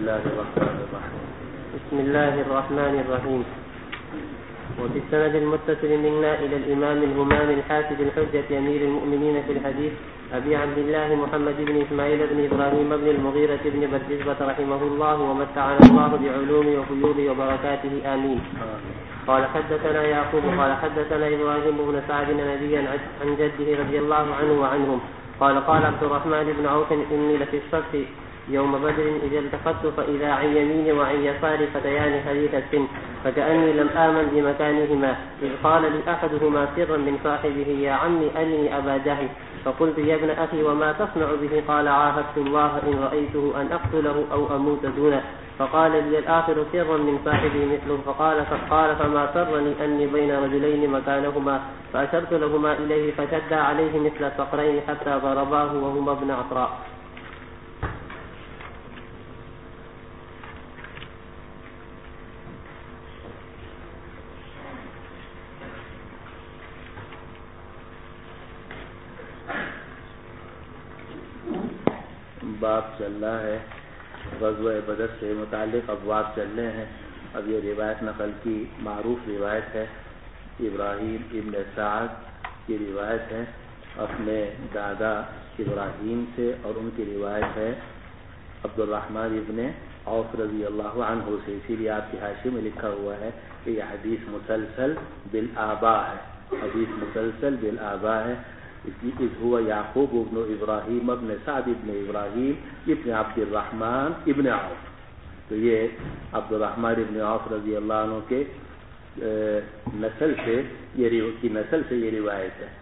الله الرحمن الرحيم. بسم الله الرحمن الرحيم. وفي السند المتصل منا إلى الإمام الهمام الحافظ الحجة أمير المؤمنين في الحديث أبي عبد الله محمد بن إسماعيل بن إبراهيم بن المغيرة بن بردزبة رحمه الله ومتعنا الله بعلومه وفيوضه وبركاته آمين. قال حدثنا يعقوب قال حدثنا إبراهيم بن سعد نبيا عن جده رضي الله عنه وعنهم قال عبد الرحمن بن عوف إني لفي الصف يوم بدر إذا التفت فإذا عن يميني وعن يساري فتيان حديث السن فكأني لم آمن بمكانهما إذ قال لي أحدهما سرا من صاحبه يا عمي أني أبا جهل فقلت يا ابن أخي وما تصنع به قال عاهدت الله إن رأيته أن أقتله أو أموت دونه فقال لي الآخر سرا من صاحبي مثله فقال فما سرني أني بين رجلين مكانهما فأشرت لهما إليه فشد عليه مثل صقرين حتى ضرباه وهما ابن عطراء. باب چل رہا ہے غزوہ بدر سے متعلق ابواب چل رہے ہیں. اب یہ روایت نقل کی معروف روایت ہے, ابراہیم ابن سعد کی روایت ہے اپنے دادا ابراہیم سے, اور ان کی روایت ہے عبد الرحمن ابن عوف رضی اللہ عنہ سے. اسی لیے آپ کی حاشیے میں لکھا ہوا ہے کہ یہ حدیث مسلسل بالآبا ہے, حدیث مسلسل بالآبا ہے. اذ هو یعقوب ابن ابراہیم ابن سعد ابن ابراہیم ابن عبد الرحمن ابن عوف. تو یہ عبد الرحمن ابن عوف رضی اللہ عنہ کے نسل سے یہ روایت ہے.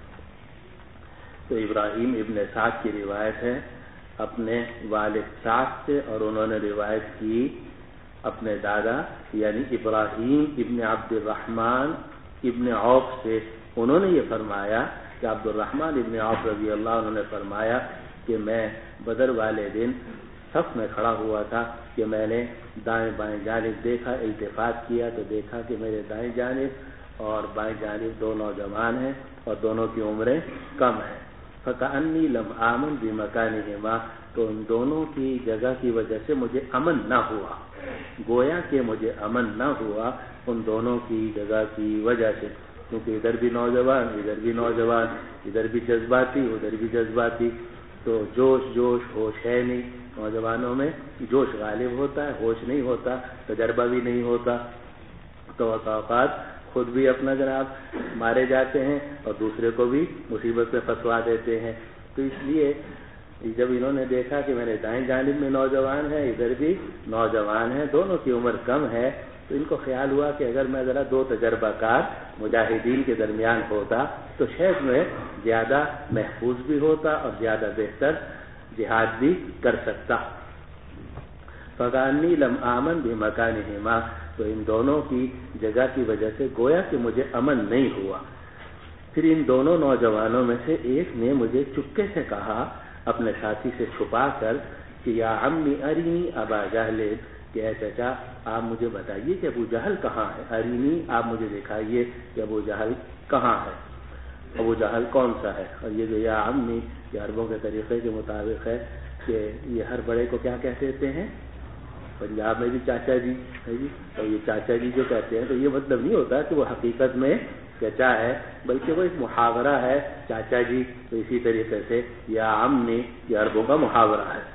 تو ابراہیم ابن سعد کی روایت ہے اپنے والد سعد سے, اور انہوں نے روایت کی اپنے دادا یعنی ابراہیم ابن عبد الرحمن ابن عوف سے. انہوں نے یہ فرمایا کہ عبد الرحمن ابن عوف رضی اللہ عنہ نے فرمایا کہ میں بدر والے دن صف میں کھڑا ہوا تھا کہ میں نے دائیں بائیں جانب دیکھا, التفات کیا تو دیکھا کہ میرے دائیں جانب اور بائیں جانب دو نوجوان ہیں اور دونوں کی عمریں کم ہیں. فکأنی لم آمن بمکانہما, تو ان دونوں کی جگہ کی وجہ سے مجھے امن نہ ہوا, گویا کہ مجھے امن نہ ہوا ان دونوں کی جگہ کی وجہ سے, کیونکہ ادھر بھی نوجوان ادھر بھی نوجوان, ادھر بھی جذباتی ادھر بھی جذباتی. تو جوش ہوش ہے نہیں, نوجوانوں میں جوش غالب ہوتا ہے, ہوش نہیں ہوتا, تجربہ بھی نہیں ہوتا. تو اوقات خود بھی اپنا جناب مارے جاتے ہیں اور دوسرے کو بھی مصیبت میں پھنسوا دیتے ہیں. تو اس لیے جب انہوں نے دیکھا کہ میرے دائیں جانب میں نوجوان ہے ادھر بھی نوجوان ہیں, دونوں کی عمر کم ہے, تو ان کو خیال ہوا کہ اگر میں ذرا دو تجربہ کار مجاہدین کے درمیان ہوتا تو شاید میں زیادہ محفوظ بھی ہوتا اور زیادہ بہتر جہاد بھی کر سکتا. فکأنی لم آمن بمکانہما, تو ان دونوں کی جگہ کی وجہ سے گویا کہ مجھے امن نہیں ہوا. پھر ان دونوں نوجوانوں میں سے ایک نے مجھے چپکے سے کہا اپنے ساتھی سے چھپا کر کہ یا عمی ارینی ابا جہل, کہ اے چچا آپ مجھے بتائیے کہ ابو جہل کہاں ہے. ارینی, آپ مجھے دکھائیے کہ ابو جہل کہاں ہے, ابو جہل کون سا ہے. اور یہ جو یا عمی یہ عربوں کے طریقے کے مطابق ہے کہ یہ ہر بڑے کو کیا کہتے ہیں, پنجاب میں بھی چاچا جی ہے جی, اور یہ چاچا جی جو کہتے ہیں تو یہ مطلب نہیں ہوتا کہ وہ حقیقت میں چچا ہے, بلکہ وہ ایک محاورہ ہے چاچا جی. تو اسی طریقے سے یا عمی یہ عربوں کا محاورہ ہے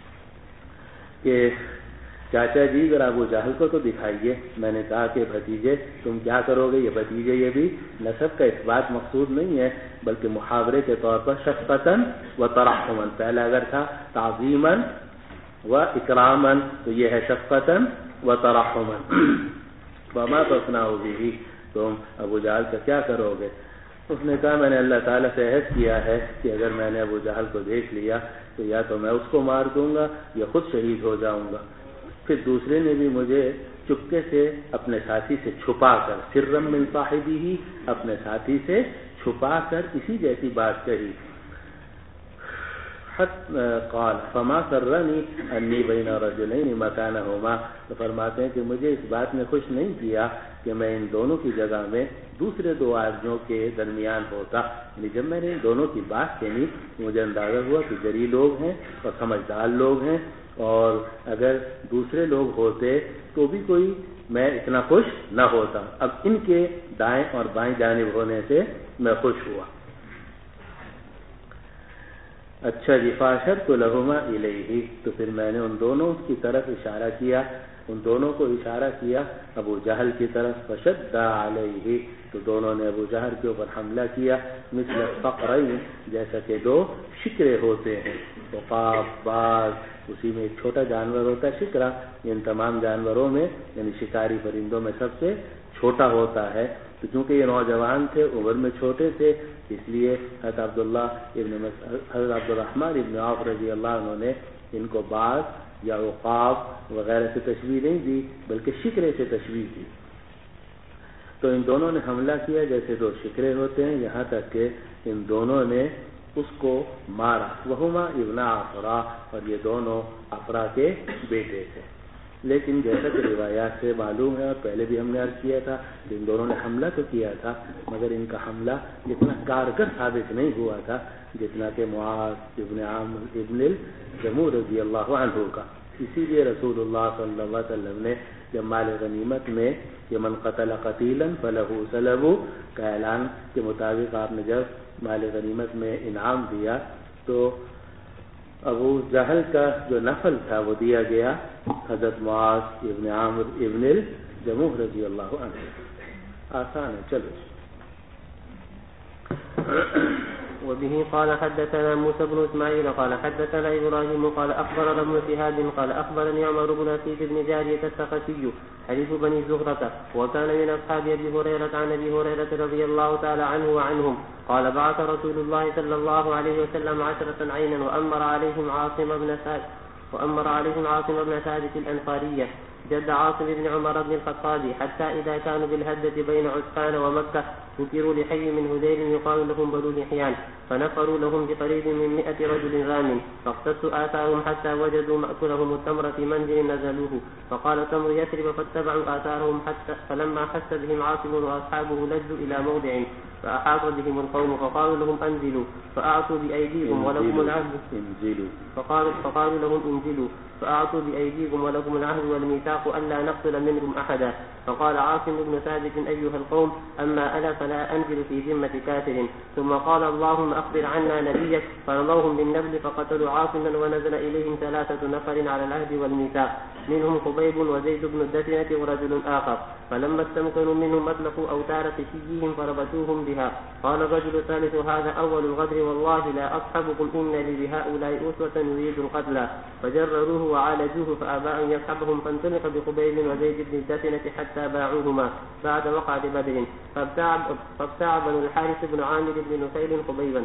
کہ چاچا جی ذرا ابو جہل کو تو دکھائیے. میں نے کہا کہ بھتیجے تم کیا کرو گے. یہ بھتیجے یہ بھی نسب کا اس بات مقصود نہیں ہے بلکہ محاورے کے طور پر شفقتاً و ترحماً. پہلا اگر تھا تعظیماً و اکراماً, تو یہ ہے شفقتاً و ترحماً. وما تصنعوا به, تم ابو جہل کا کیا کرو گے. اس نے کہا میں نے اللہ تعالیٰ سے عہد کیا ہے کہ اگر میں نے ابو جہل کو دیکھ لیا تو یا تو میں اس کو مار دوں گا یا خود شہید ہو جاؤں گا. پھر دوسرے نے بھی مجھے چپکے سے اپنے ساتھی سے چھپا کر, سرًا من صاحبہ, اپنے ساتھی سے چھپا کر اسی جیسی بات کہی. قال فما سرني انی بین رجلین مکانہما، تو فرماتے ہیں کہ مجھے اس بات نے خوش نہیں کیا کہ میں ان دونوں کی جگہ میں دوسرے دو آدمیوں کے درمیان ہوتا. یعنی جب میں نے ان دونوں کی بات سنی مجھے اندازہ ہوا کہ جری لوگ ہیں اور سمجھدار لوگ ہیں، اور اگر دوسرے لوگ ہوتے تو بھی کوئی میں اتنا خوش نہ ہوتا. اب ان کے دائیں اور بائیں جانب ہونے سے میں خوش ہوا. اچھا جی، فاشرت لہما الیہ، تو پھر میں نے ان دونوں کی طرف اشارہ کیا، ان دونوں کو اشارہ کیا ابو جہل کی طرف. فشد علیہ، تو دونوں نے ابو جہل کے اوپر حملہ کیا. مثل فقرین، جیسا کہ دو شکرے ہوتے ہیں. وقاف باز، اسی میں ایک چھوٹا جانور ہوتا ہے شکرا، ان تمام جانوروں میں یعنی شکاری پرندوں میں سب سے چھوٹا ہوتا ہے. تو چونکہ یہ نوجوان تھے، عمر میں چھوٹے تھے، اس لیے حضرت حضرت عبدالرحمن ابن عوف رضی اللہ عنہ نے ان کو باز یا عقاب وغیرہ سے تشبیہ نہیں دی بلکہ شکرے سے تشبیہ دی. تو ان دونوں نے حملہ کیا جیسے دو شکرے ہوتے ہیں، یہاں تک کہ ان دونوں نے اس کو مارا. وہما ابن افرا، اور یہ دونوں افرا کے بیٹے تھے. لیکن جیسا کہ روایات سے معلوم ہے اور پہلے بھی ہم نے عرض کیا تھا کہ ان دونوں نے حملہ تو کیا تھا مگر ان کا حملہ اتنا کارگر ثابت نہیں ہوا تھا جتنا کہ معاذ ابن عامر ابن الجموح رضی اللہ عنہ کا. اسی لیے رسول اللہ صلی اللہ علیہ وسلم نے جب مال غنیمت میں یہ من قتل قتیلا فلہ سلب کا اعلان کے مطابق آپ نے جب مال غنیمت میں انعام دیا تو ابو جہل کا جو نفل تھا وہ دیا گیا حضرت معاذ ابن عامر ابن الجموح رضی اللہ عنہ. آسان ہے، چلو. وبه قال حدثنا موسى بن اسماعيل قال حدثنا ابراهيم قال اخبرنا ابن شهاب قال اخبرني عمر بن اسيد بن جارية الثقفي حليف بني زهرة وكان من اصحاب ابي هريرة عن ابي هريرة رضي الله تعالى عنه وعنهم قال بعث رسول الله صلى الله عليه وسلم 10 عينا وامر عليهم عاصم بن ثابت الانصارية جد عاصم بن عمر بن الخطاب حتى إذا كانوا بالهدة بين عسفان ومكة ذكروا لحي من هذيل يقال لهم بنو لحيان فنفروا لهم بقريب من 100 رجل رام فاقتصوا آثارهم حتى وجدوا مأكلهم التمر في منزل نزلوه فقال تمر يثرب فاتبعوا آثارهم حتى فلما حس بهم عاصم وأصحابه لجوا إلى موضع فأحاط بهم القوم فقالوا لهم أنزلوا فأعطوا بأيديكم ولكم العهد فقالوا لهم انزلوا فأعطوا بأيديكم ولكم العهد والميثاق ألا نقتل منكم أحدا فقال عاصم بن ثابت أيها القوم أما أنا فلا أنزل في ذمة كافر ثم قال اللهم أخبر عنا نبيك فرموهم بالنبل فقتلوا عاصما ونزل إليهم 3 نفر على العهد والميثاق منهم خبيب وزيد بن الدثنة ورجل آخر فلما استمكنوا منهم أطلقوا أوتار قسيهم فربطوهم بها قال الرجل الثالث هذا أول الغدر والله لا أصحبكم إن لي بهؤلاء أسوة يريد القتل فجرروه وعالجوه فأبى أن يصحبهم فانطلق بخبيب وزيد بن الدثنة حتى باعوهما بعد وقعة بدر فابتاع بنو الحارث بن عامر بن نفيل خبيبا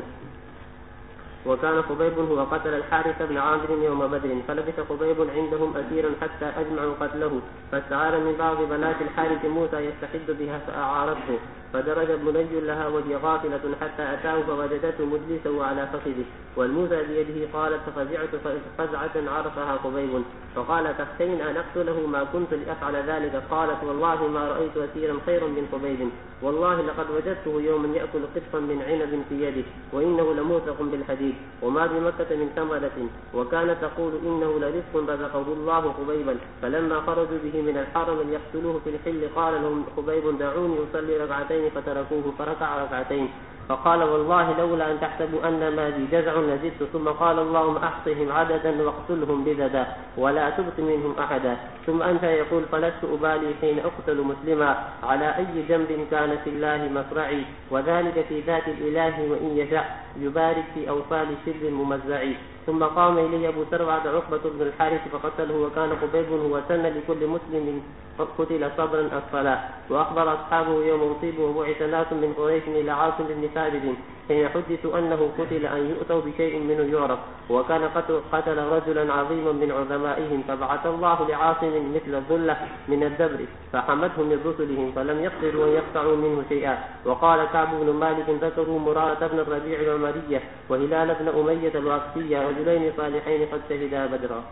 وكان خبيب هو قتل الحارث بن عامر يوم بدر فلبث خبيب عندهم أسيرا حتى أجمعوا قتله فاستعار من بعض بنات الحارث موسى يستحد بها فأعارته فدرج بني لها وهي غافلة حتى أتاه فوجدته مجلسه على فخذه والموسى بيده قالت ففزعت فزعة عرفها خبيب فقال تخشين أن أقتله ما كنت لأفعل ذلك قالت والله ما رأيت أسيرا خيرا من خبيب والله لقد وجدته يوما يأكل قطفا من عنب في يده وإنه لموثق بالحديد وما بمكة من ثمرة وكانت تقول إنه لرزق رزقه الله خبيبا فلما خرجوا به من الحرم ليقتلوه في الحل قال لهم خبيب دعوني أصلي ركعتين فتركوه فركع ركعتين فقال والله لولا أن تحسبوا أن ما بي جزع لزدت ثم قال اللهم أحصهم عددا واقتلهم بددا ولا تبق منهم أحدا ثم أنت يقول فلست أبالي حين أقتل مسلما على أي جنب كان في الله مصرعي وذلك في ذات الإله وإن يشاء يبارك في أوصال شر ممزعي ثم قام إلي أبو سروعة عقبة بن الحارث فقتله وكان خبيب هو سن لكل مسلم قتل صبرا الصلاة وأخبر أصحابه يوم أصيب وبعث ناس من قريش إلى عاصم بن ثابت حين حدثوا أنه قتل أن يؤتوا بشيء منه يعرف وكان قتل رجلا عظيما من عظمائهم فبعث الله لعاصم مثل الظلة من الدبر فحمته من رسلهم فلم يقدروا أن يقطعوا منه شيئا وقال كعب بن مالك ذكروا مرارة بن الربيع العمرية وهلال بن أمية الواسطية رجلين صالحين قد شهدا بدرا.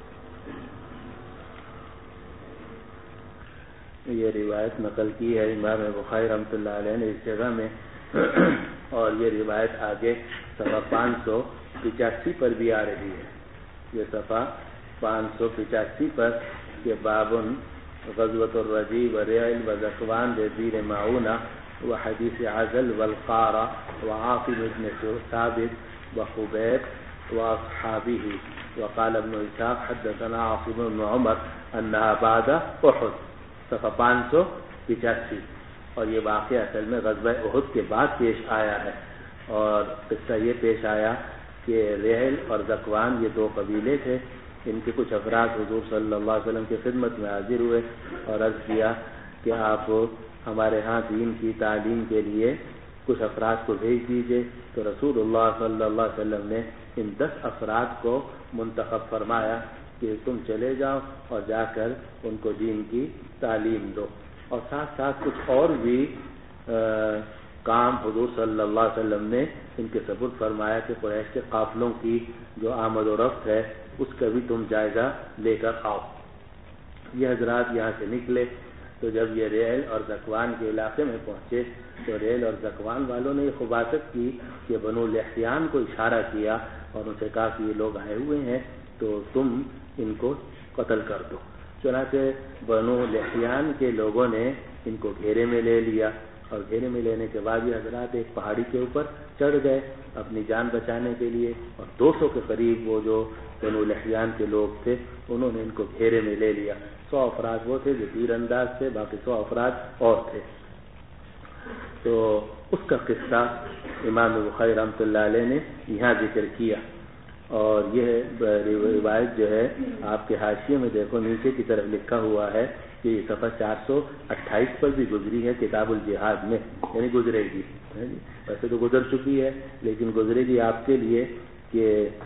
یہ روایت نقل کی ہے امام بخاری رحمۃ اللہ علیہ نے اس جگہ میں، اور یہ روایت آگے صفحہ 585 پر بھی آ رہی ہے. یہ صفحہ 585 پر کہ بابن غزوۃ الرجی وریل وذکوان بزیر معونہ وحدیث عزل والقارہ وعاصم بن ثابت وخبیب واصحابہ. وقال ابن اسحاق حدثنا عاصم بن عمر انہا بعد احد. صفحہ 585. اور یہ واقعہ اصل میں غزوہ احد کے بعد پیش آیا ہے. اور قصہ یہ پیش آیا کہ ریحل اور ذکوان یہ دو قبیلے تھے. ان کے کچھ افراد حضور صلی اللہ علیہ وسلم کی خدمت میں حاضر ہوئے اور عرض کیا کہ آپ ہمارے ہاں دین کی تعلیم کے لیے کچھ افراد کو بھیج دیجئے. تو رسول اللہ صلی اللہ علیہ وسلم نے ان 10 افراد کو منتخب فرمایا کہ تم چلے جاؤ اور جا کر ان کو دین کی تعلیم دو. اور ساتھ ساتھ کچھ اور بھی کام حضور صلی اللہ علیہ وسلم نے ان کے سپرد فرمایا کہ قریش کے قافلوں کی جو آمد و رفت ہے اس کا بھی تم جائزہ لے کر آؤ. یہ حضرات یہاں سے نکلے تو جب یہ ریل اور ذکوان کے علاقے میں پہنچے تو ریل اور ذکوان والوں نے یہ خباثت کی کہ بنو لحیان کو اشارہ کیا اور ان سے کہا کہ یہ لوگ آئے ہوئے ہیں تو تم ان کو قتل کر دو. چنانچہ بنو لحیان کے لوگوں نے ان کو گھیرے میں لے لیا اور گھیرے میں لینے کے بعد یہ حضرات ایک پہاڑی کے اوپر چڑھ گئے اپنی جان بچانے کے لیے. اور 200 کے قریب وہ جو بنو لحیان کے لوگ تھے انہوں نے ان کو گھیرے میں لے لیا. 100 افراد وہ تھے جو تیر انداز تھے، باقی 100 افراد اور تھے. تو اس کا قصہ امام بخاری رحمۃ اللہ علیہ نے یہاں ذکر کیا. اور یہ روایت جو ہے آپ کے حاشیے میں دیکھو نیچے کی طرف لکھا ہوا ہے کہ یہ صفحہ 428 پر بھی گزری ہے کتاب الجہاد میں، یعنی گزرے گی. ویسے تو گزر چکی ہے لیکن گزرے گی آپ کے لیے کہ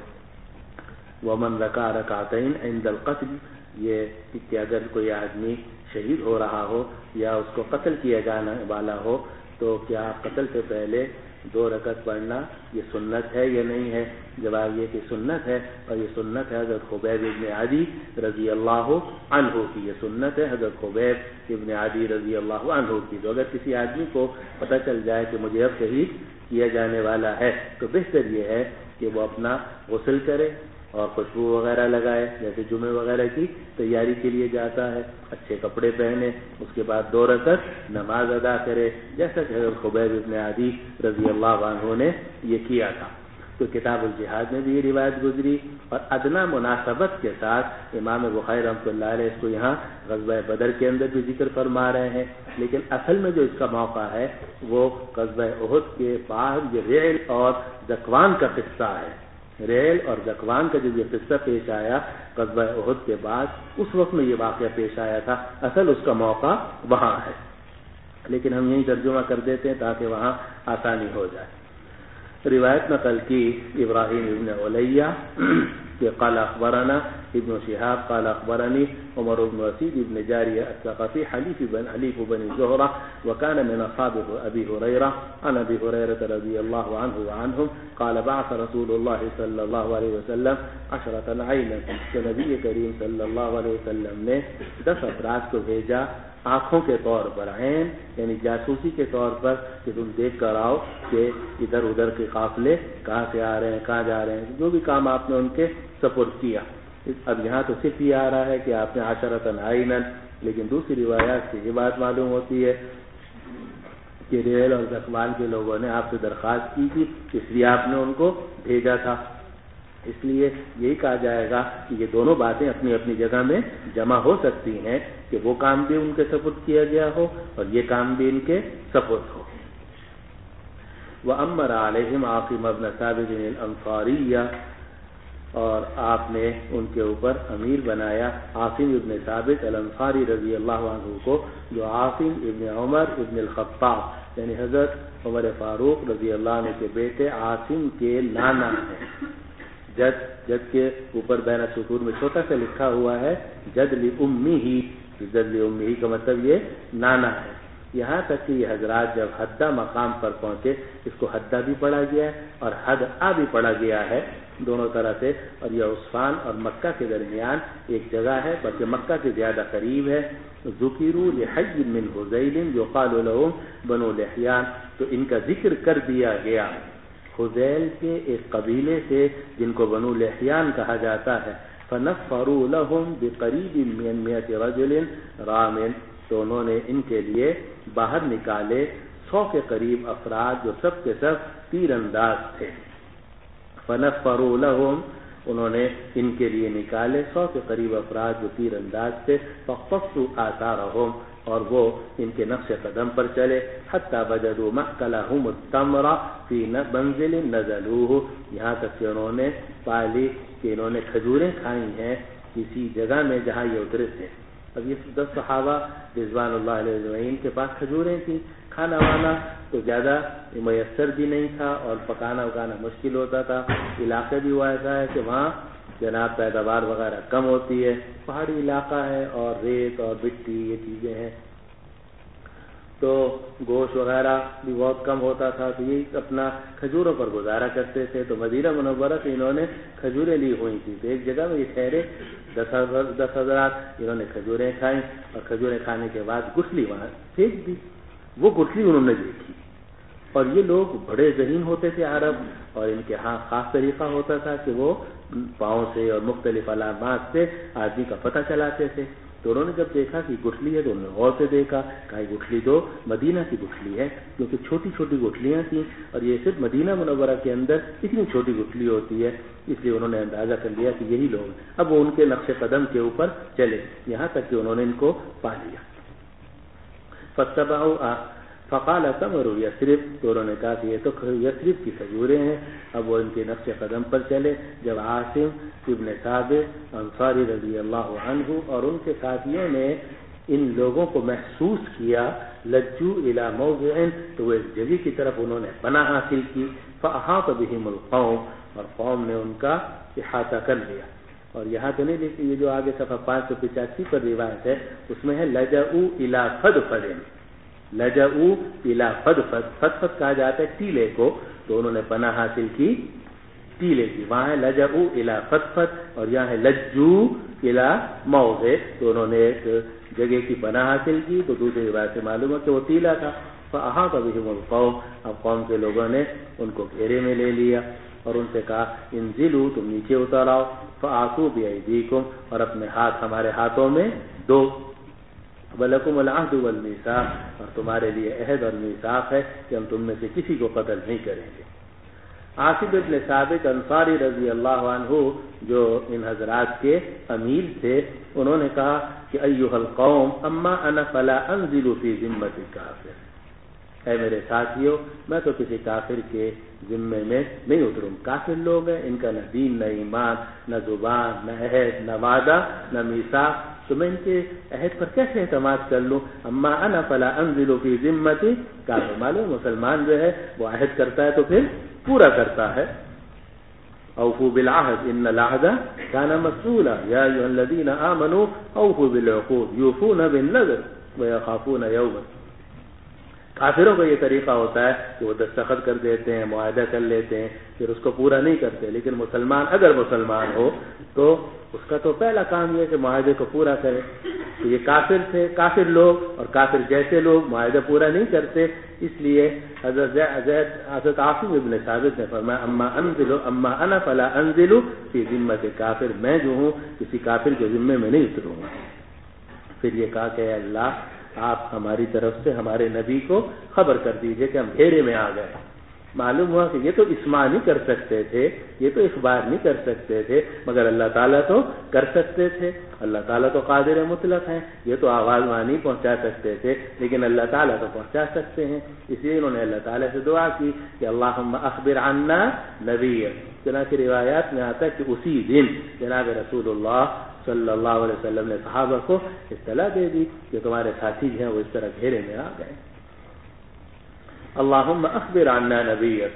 ومن رکع رکعتین عند القتل، یہ کہ اگر کوئی آدمی شہید ہو رہا ہو یا اس کو قتل کیا جانے والا ہو تو کیا قتل سے پہلے 2 رکعت پڑھنا یہ سنت ہے یا نہیں ہے؟ جواب یہ کہ سنت ہے، اور یہ سنت ہے حضرت خبیب ابن عدی رضی اللہ عنہ کی. یہ سنت ہے حضرت خبیب ابن عدی رضی اللہ عنہ کی. تو اگر کسی آدمی کو پتہ چل جائے کہ مجھے اب شہید کیا جانے والا ہے تو بہتر یہ ہے کہ وہ اپنا غسل کرے اور خوشبو وغیرہ لگائے، جیسے جمعے وغیرہ کی تیاری کے لیے جاتا ہے، اچھے کپڑے پہنے، اس کے بعد 2 رکعت نماز ادا کرے جیسا کہ حضرت خبیب ابن عدی رضی اللہ عنہ نے یہ کیا تھا. تو کتاب الجہاد میں بھی یہ روایت گزری اور ادنا مناسبت کے ساتھ امام بخاری رحمۃ اللہ علیہ اس کو یہاں غزوہ بدر کے اندر بھی ذکر فرما رہے ہیں. لیکن اصل میں جو اس کا موقع ہے وہ غزوہ احد کے بعد یہ ریل اور ذکوان کا قصہ ہے. ریل اور ذکوان کا جب یہ قصہ پیش آیا غزوہ احد کے بعد اس وقت میں یہ واقعہ پیش آیا تھا. اصل اس کا موقع وہاں ہے لیکن ہم یہی ترجمہ کر دیتے ہیں تاکہ وہاں آسانی ہو جائے. روایت نقل کی ابراہیم ابن علیہ کہ قال اخبرنا ابن شهاب قال اخبرني عمر بن وسيد بن جارية الثقفي حليف بن زهرة وكان من اصحاب ابي هريرة عن ابي هريرة رضي الله عنه وعنهم قال بعث رسول الله صلى الله عليه وسلم 10 عينا. کہ نبی کریم صلی اللہ علیہ وسلم نے 10 افراد کو بھیجا آنکھوں کے طور پر، عین یعنی جاسوسی کے طور پر کہ تم دیکھ کر آؤ کہ ادھر ادھر کے قافلے کہاں سے آ رہے ہیں کہاں جا رہے ہیں، جو بھی کام آپ نے ان کے سپرد کیا. اب یہاں تو صرف یہ آ رہا ہے کہ آپ نے 10 عینا، لیکن دوسری روایات سے یہ بات معلوم ہوتی ہے کہ ریل اور ذکوان کے لوگوں نے آپ سے درخواست کی تھی اس لیے آپ نے ان کو بھیجا تھا. اس لیے یہی کہا جائے گا کہ یہ دونوں باتیں اپنی اپنی جگہ میں جمع ہو سکتی ہیں کہ وہ کام بھی ان کے سپرد کیا گیا ہو اور یہ کام بھی ان کے سپرد ہو. وَأَمَّرَ عَلَيْهِمْ عَاصِمَ بْنَ ثَابِتٍ الْأَنصَارِيَّ، اور آپ نے ان کے اوپر امیر بنایا عاصم ابن ثابت الانصاری رضی اللہ عنہ کو، جو عاصم ابن عمر ابن الخطاب یعنی حضرت عمر فاروق رضی اللہ عنہ کے بیٹے عاصم کے نانا ہیں. جد کے اوپر بین السطور میں چھوٹا سا لکھا ہوا ہے جد لأمہ، جد لأمہ کا مطلب یہ نانا ہے. یہاں تک کہ یہ حضرات جب حدہ مقام پر پہنچے، اس کو حدہ بھی پڑھا گیا ہے اور حدآ بھی پڑھا گیا ہے دونوں طرح سے، اور یہ عثفان اور مکہ کے درمیان ایک جگہ ہے، بلکہ مکہ کے زیادہ قریب ہے۔ ذکروا لحی من حذیل یقال لهم بنو لحیان، تو ان کا ذکر کر دیا گیا حذیل کے ایک قبیلے سے جن کو بنو لحیان کہا جاتا ہے۔ فنفروا لهم بقریب من 100 رجل رام، تو انہوں نے ان کے لیے باہر نکالے 100 کے قریب افراد جو سب کے سب تیر انداز تھے۔ فنفروا لهم، انہوں نے ان کے لیے نکالے 100 کے قریب افراد جو تیر انداز تھے۔ فقصوا آثارهم، اور وہ ان کے نقش قدم پر چلے۔ حتی وجدوا مأکلهم التمر فی منزل نزلوه، یہاں تک کہ انہوں نے پالی کہ انہوں نے کھجوریں کھائی ہیں کسی جگہ میں جہاں یہ اترے تھے۔ اب یہ 10 صحابہ رضوان اللہ علیہ اجمعین کے پاس کھجوریں تھیں، کھانا وانا تو زیادہ میسر بھی نہیں تھا اور پکانا اکانا مشکل ہوتا تھا۔ علاقے بھی ہوا ایسا ہے کہ وہاں جناب پیداوار وغیرہ کم ہوتی ہے، پہاڑی علاقہ ہے اور ریت اور مٹی یہ چیزیں ہیں، تو گوشت وغیرہ بھی بہت کم ہوتا تھا، تو یہ اپنا کھجوروں پر گزارا کرتے تھے۔ تو مدینہ منورہ سے انہوں نے کھجوریں لی ہوئی تھی، تو ایک جگہ میں یہ ٹھہرے 10 حضرات، انہوں نے کھجوریں کھائیں اور کھجوریں کھانے کے بعد گٹھلی وہاں پھینک دی۔ وہ گٹھلی انہوں نے دیکھی، اور یہ لوگ بڑے ذہین ہوتے تھے عرب، اور ان کے ہاں خاص طریقہ ہوتا تھا کہ وہ پاؤں سے اور مختلف علامات سے آدمی کا پتہ چلاتے تھے۔ تو انہوں نے جب دیکھا کہ گٹھلی ہے تو انہوں نے غور سے دیکھا، کہا یہ گٹھلی تو مدینہ کی گٹھلی ہے، کیونکہ چھوٹی چھوٹی گٹھلیاں تھیں اور یہ صرف مدینہ منورہ کے اندر اتنی چھوٹی گٹھلی ہوتی ہے، اس لیے انہوں نے اندازہ کر لیا کہ یہی لوگ ہیں۔ اب وہ ان کے نقش قدم کے اوپر چلے، یہاں تک کہ انہوں نے ان کو پا لیا۔ فاتبعوا فقال تمر یثرب، تو انہوں نے کہا کہ یہ تو یثرب کی کھجوریں ہیں۔ اب وہ ان کے نقش قدم پر چلے۔ جب عاصم ابن ثابت انصاری رضی اللہ عنہ اور ان کے ساتھیوں نے ان لوگوں کو محسوس کیا، لجوا الی موضع، تو وہ ایک جگہ کی طرف انہوں نے پناہ حاصل کی۔ فاحاط بهم القوم، اور قوم نے ان کا احاطہ کر لیا۔ اور یہاں تو نہیں دیکھیے، یہ جو آگے صفحہ 585 پر روایت ہے اس میں ہے لجؤوا الی فدفد، لجؤوا الی فدفد، فدفد کہا جاتا ہے ٹیلے کو، تو انہوں نے پناہ حاصل کی ٹیلے کی، وہاں ہے لجؤوا الی فدفد، اور یہاں ہے لجوا الی موضع، تو انہوں نے ایک جگہ کی پناہ حاصل کی۔ تو دوسری روایت سے معلوم ہے کہ وہ ٹیلا تھا۔ فاحاط بهم القوم، اب قوم کے لوگوں نے ان کو گھیرے میں لے لیا اور ان سے کہا انزلوا، تم نیچے اتر آؤ، فآتوا بأیدیکم، اور اپنے ہاتھ ہمارے ہاتھوں میں دو، وَلَكُمُ الْعَهْدُ وَالْمِيثَاقُ، اور تمہارے لیے عہد اور میثاق ہے کہ ہم تم میں سے کسی کو قتل نہیں کریں گے۔ عاصم بن ثابت انصاری رضی اللہ عنہ جو ان حضرات کے امیر تھے، انہوں نے کہا کہ ایھا القوم اما انا فلا انزل فی ذمۃ کافر، اے میرے ساتھیوں میں تو کسی کافر کے ذمے میں نہیں اتروں، کافر لوگ ہیں، ان کا نہ دین نہ ایمان نہ زبان نہ عہد نہ وعدہ نہ میثاق، تو میں ان کے عہد پر کیسے اعتماد کر لوں؟ اما انا فلا انزل فی ذمۃ کافر، معلوم مسلمان جو ہے وہ عہد کرتا ہے تو پھر پورا کرتا ہے۔ اوفوا بالعہد ان العہد کان مسئولا یا ایھا الذین آمنوا اوفوا بالعقود یوفون بالنذر ویخافون یوما، کافروں کا یہ طریقہ ہوتا ہے کہ وہ دستخط کر دیتے ہیں، معاہدہ کر لیتے ہیں، پھر اس کو پورا نہیں کرتے، لیکن مسلمان اگر مسلمان ہو تو اس کا تو پہلا کام یہ ہے کہ معاہدے کو پورا کرے۔ تو یہ کافر تھے، کافر لوگ اور کافر جیسے لوگ معاہدہ پورا نہیں کرتے، اس لیے حضرت عاصم ابن ثابت نے فرمایا اما انا فلا انزل فی ذمۃ کافر، میں جو ہوں کسی کافر کے ذمے میں نہیں اتروں گا۔ پھر یہ کہا کہ اے اللہ آپ ہماری طرف سے ہمارے نبی کو خبر کر دیجئے کہ ہم گھیرے میں آ گئے۔ معلوم ہوا کہ یہ تو اسماع نہیں کر سکتے تھے، یہ تو اخبار نہیں کر سکتے تھے، مگر اللہ تعالیٰ تو کر سکتے تھے، اللہ تعالیٰ تو قادر مطلق ہیں، یہ تو آواز وہاں نہیں پہنچا سکتے تھے لیکن اللہ تعالیٰ تو پہنچا سکتے ہیں۔ اس لیے انہوں نے اللہ تعالیٰ سے دعا کی کہ اللہم اخبر عنا نبی، چنانچہ روایات میں آتا ہے کہ اسی دن جناب رسول اللہ صلی اللہ علیہ وسلم نے صحابہ کو اطلاع دے دی کہ تمہارے ساتھی جو ہیں وہ اس طرح گھیرے میں آ گئے۔ اللہم اخبر عنا نبیک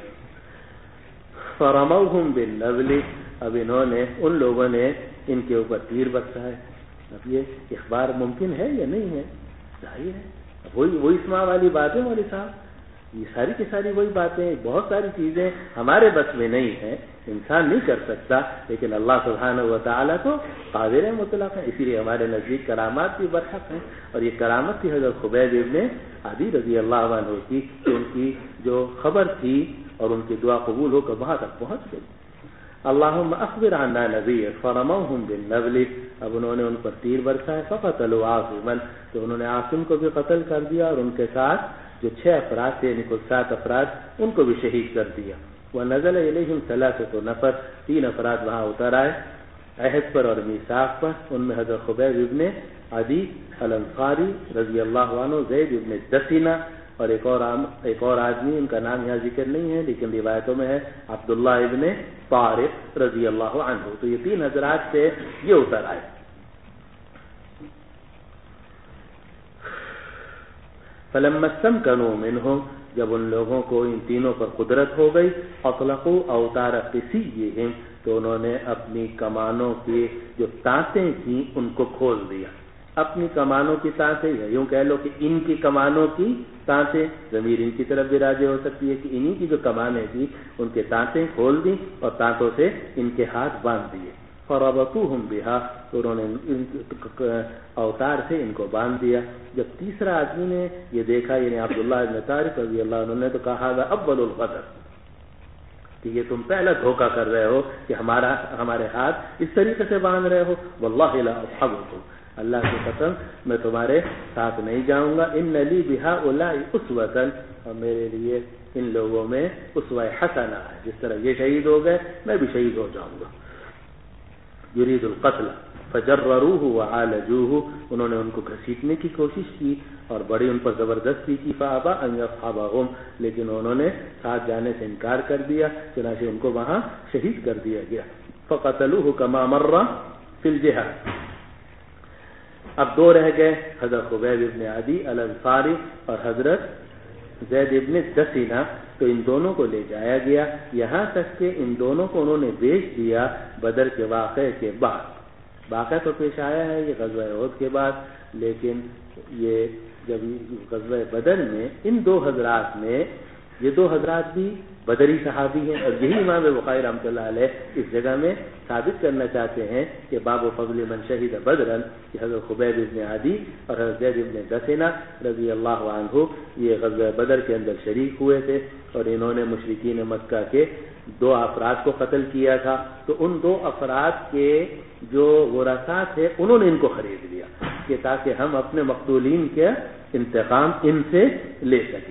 فرموہم بالنبل، اب انہوں نے ان لوگوں نے ان کے اوپر تیر برسائے۔ اب یہ اخبار ممکن ہے یا نہیں ہے؟ ظاہر ہے وہی اسماء والی باتیں مولوی صاحب، یہ ساری کی ساری وہی باتیں، بہت ساری چیزیں ہمارے بس میں نہیں ہیں، انسان نہیں کر سکتا، لیکن اللہ سبحانہ و تعالیٰ تو قادر مطلق ہے، اسی لیے ہمارے نزدیک کرامات بھی برحق ہیں، اور یہ کرامت تھی حضرت خبیب ابن عدی رضی اللہ عنہ کی، کہ ان کی جو خبر تھی اور ان کی دعا قبول ہو کر وہاں تک پہنچ گئی۔ اللہم اخبر عنا نبیک فرموہم بالنبل، اب انہوں نے ان پر تیر برسائے، فقتلوا عاصما، تو انہوں نے عاصم کو بھی قتل کر دیا، اور ان کے ساتھ جو 6 افراد تھے، یعنی کل 7 افراد، ان کو بھی شہید کر دیا۔ وَنَزَلَ إِلَيْهِمْ 3 نفر، 3 افراد وہاں اتر آئے عہد پر اور میثاق پر، ان میں حضرت خبیب ابن عدی الانصاری رضی اللہ عنہ، زید ابن دسینہ، اور ایک اور آدمی، ان کا نام یہاں ذکر نہیں ہے لیکن روایتوں میں ہے، عبداللہ ابن طارق رضی اللہ عنہ۔ تو یہ 3 حضرات سے یہ اتر آئے۔ فَلَمَّا اسْتَمْكَنُوا مِنْهُمْ، جب ان لوگوں کو ان تینوں پر قدرت ہو گئی، اطلقوا اوتار قسیہم، تو انہوں نے اپنی کمانوں کی جو تانتیں تھیں ان کو کھول دیا۔ اپنی کمانوں کی تانتیں، یا یوں کہہ لو کہ ان کی کمانوں کی تانتیں، ضمیر ان کی طرف بھی راجع ہو سکتی ہے کہ انہی کی جو کمانیں تھیں ان کے تانتیں کھول دیں اور تانتوں سے ان کے ہاتھ باندھ دیے۔ فربطوہم بہا، تو انہوں نے اوتار سے ان کو باندھ دیا۔ جب تیسرا آدمی نے یہ دیکھا، یعنی عبداللہ ابن طارق رضی اللہ عنہ نے، تو کہا ذا اول الغدر، کہ یہ تم پہلا دھوکہ کر رہے ہو کہ ہمارے ہاتھ اس طریقے سے باندھ رہے ہو۔ واللہ لا اصحبکم، اللہ کی قسم میں تمہارے ساتھ نہیں جاؤں گا۔ ان لی بہؤلاء اسوۃ، اور میرے لیے ان لوگوں میں اسوہ حسنہ ہے، جس طرح یہ شہید ہو گئے میں بھی شہید ہو جاؤں گا۔ یرید القتل فجرروه وعالجوه، انہوں نے ان کو گھسیٹنے کی کوشش کی اور بڑی ان پر زبردستی کی۔ فابى ان يصحبهم، لیکن انہوں نے ساتھ جانے سے انکار کر دیا، چنانچہ ان کو وہاں شہید کر دیا گیا۔ فقتلوه كما مر في الجهاد، اب 2 رہ گئے، حضرت خبیب ابن عدی الانصاری اور حضرت زید ابن دسینہ، تو ان دونوں کو لے جایا گیا، یہاں تک کہ ان دونوں کو انہوں نے بیچ دیا بدر کے واقعے کے بعد۔ واقعہ تو پیش آیا ہے یہ غزوہ احد کے بعد، لیکن یہ جب غزوہ بدر میں ان 2 حضرات نے، یہ 2 حضرات بھی بدری صحابی ہیں، اور یہی امام بخاری رحمۃ اللہ علیہ اس جگہ میں ثابت کرنا چاہتے ہیں کہ باب فضل من شہد بدرا، کہ حضرت خبیب ابن عدی اور حضرت زید ابن دسینہ رضی اللہ عنہ یہ غزوہ بدر کے اندر شریک ہوئے تھے، اور انہوں نے مشرکین مکہ کے 2 افراد کو قتل کیا تھا، تو ان 2 افراد کے جو ورثاء تھے انہوں نے ان کو خرید لیا کہ تاکہ ہم اپنے مقتولین کے انتقام ان سے لے سکیں۔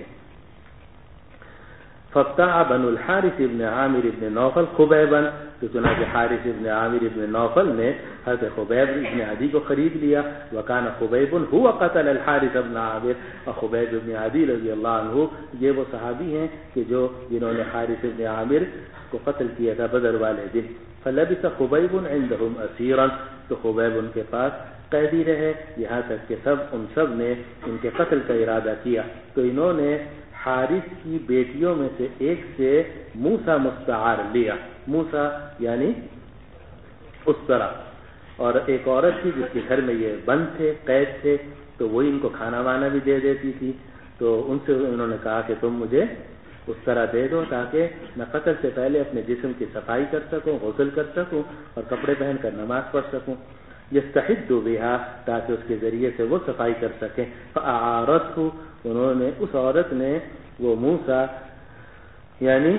فابتاع بنو الحارث ابن عامر ابن نوفل خبیبا، تو چنانچہ حارث ابن عامر ابن نوفل نے حضرت خبیب ابن عدی کو خرید لیا۔ وکان خبیب هو قتل الحارث ابن عامر، اور خبیب ابن عدی رضی اللہ عنہ یہ وہ صحابی ہیں کہ جنہوں نے حارث ابن عامر کو قتل کیا تھا بدر والے دن۔ فلبث خبیب عندهم اسیرا، تو خبیب ان کے پاس قیدی رہے یہاں تک کہ ان سب نے ان کے قتل کا ارادہ کیا۔ تو انہوں نے حارث کی بیٹیوں میں سے ایک سے موسیٰ مستعار لیا، موسیٰ یعنی اس طرح، اور ایک عورت تھی جس کے گھر میں یہ بند تھے، قید تھے، تو وہی ان کو کھانا وانا بھی دے دیتی تھی۔ تو ان سے انہوں نے کہا کہ تم مجھے اس طرح دے دو تاکہ میں قتل سے پہلے اپنے جسم کی صفائی کر سکوں، غسل کر سکوں اور کپڑے پہن کر نماز پڑھ سکوں۔ یستحد بہا، تاکہ اس کے ذریعے سے وہ صفائی کر سکیں۔ فاعارته، انہوں نے، اس عورت نے وہ موسیٰ یعنی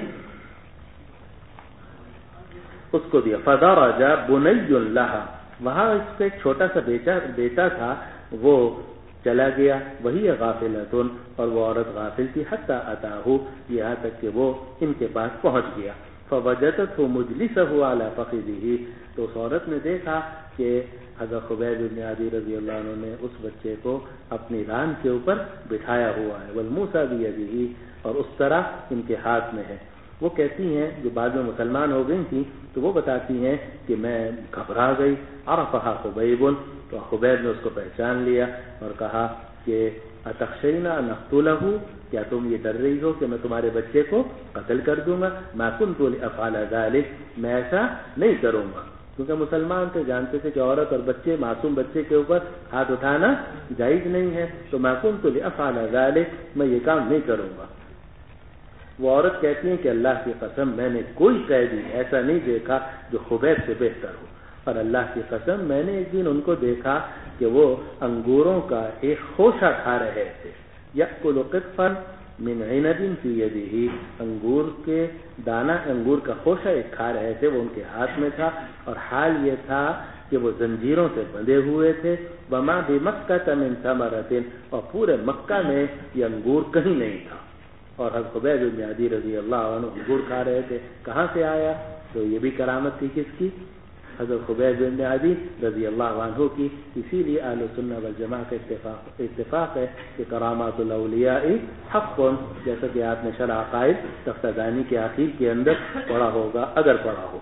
اس کو دیا۔ فدرج بنی لها، وہاں اس کا ایک چھوٹا سا بیٹا تھا، وہ چلا گیا، وہی غافلۃ، اور وہ عورت غافل تھی، حتی اتاہ، یہاں تک کہ وہ ان کے پاس پہنچ گیا۔ فوجدته مجلسه على فخذه، تو اس عورت نے دیکھا کہ حضرت خبیب بن عدی رضی اللہ عنہ نے اس بچے کو اپنی ران کے اوپر بٹھایا ہوا ہے، والموسیٰ بیدہ، اور اس طرح ان کے ہاتھ میں ہے۔ وہ کہتی ہیں جو بعد میں مسلمان ہو گئی تھی، تو وہ بتاتی ہیں کہ میں گھبرا گئی۔ عرفها خبیب، تو خبیب نے اس کو پہچان لیا اور کہا کہ اتخشین ان اقتلہ، کیا تم یہ ڈر رہی ہو کہ میں تمہارے بچے کو قتل کر دوں گا؟ ما کنت لافعل ذلک، میں ایسا نہیں کروں گا۔ کیونکہ مسلمان تھے، جانتے تھے کہ عورت اور بچے، معصوم بچے کے اوپر ہاتھ اٹھانا جائز نہیں ہے. تو ما كنت لأفعل ذلك، میں یہ کام نہیں کروں گا. وہ عورت کہتی ہیں کہ اللہ کی قسم میں نے کوئی قیدی ایسا نہیں دیکھا جو خبیب سے بہتر ہو، اور اللہ کی قسم میں نے ایک دن ان کو دیکھا کہ وہ انگوروں کا ایک خوشہ کھا رہے تھے. یأکل قطفا من عنب فی یدہ، انگور کے دانہ، انگور کا خوشہ ایک کھا رہے تھے، وہ ان کے ہاتھ میں تھا، اور حال یہ تھا کہ وہ زنجیروں سے بندھے ہوئے تھے. وما بمکہ من ثمرۃ، اور پورے مکہ میں یہ انگور کہیں نہیں تھا. اور حضرت خبیب بن عدی رضی اللہ عنہ انگور کھا رہے تھے. کہاں سے آیا؟ تو یہ بھی کرامت تھی کس کی؟ حضرت خبیب بن عدی رضی اللہ عنہ کی. اسی لیے اہل سنہ والجماعہ کا اتفاق ہے کہ کرامات الاولیاء حق، جیسا کہ آپ نے شرح عقائد تفتزانی کے آخر کے اندر پڑھا ہوگا اگر پڑھا ہو.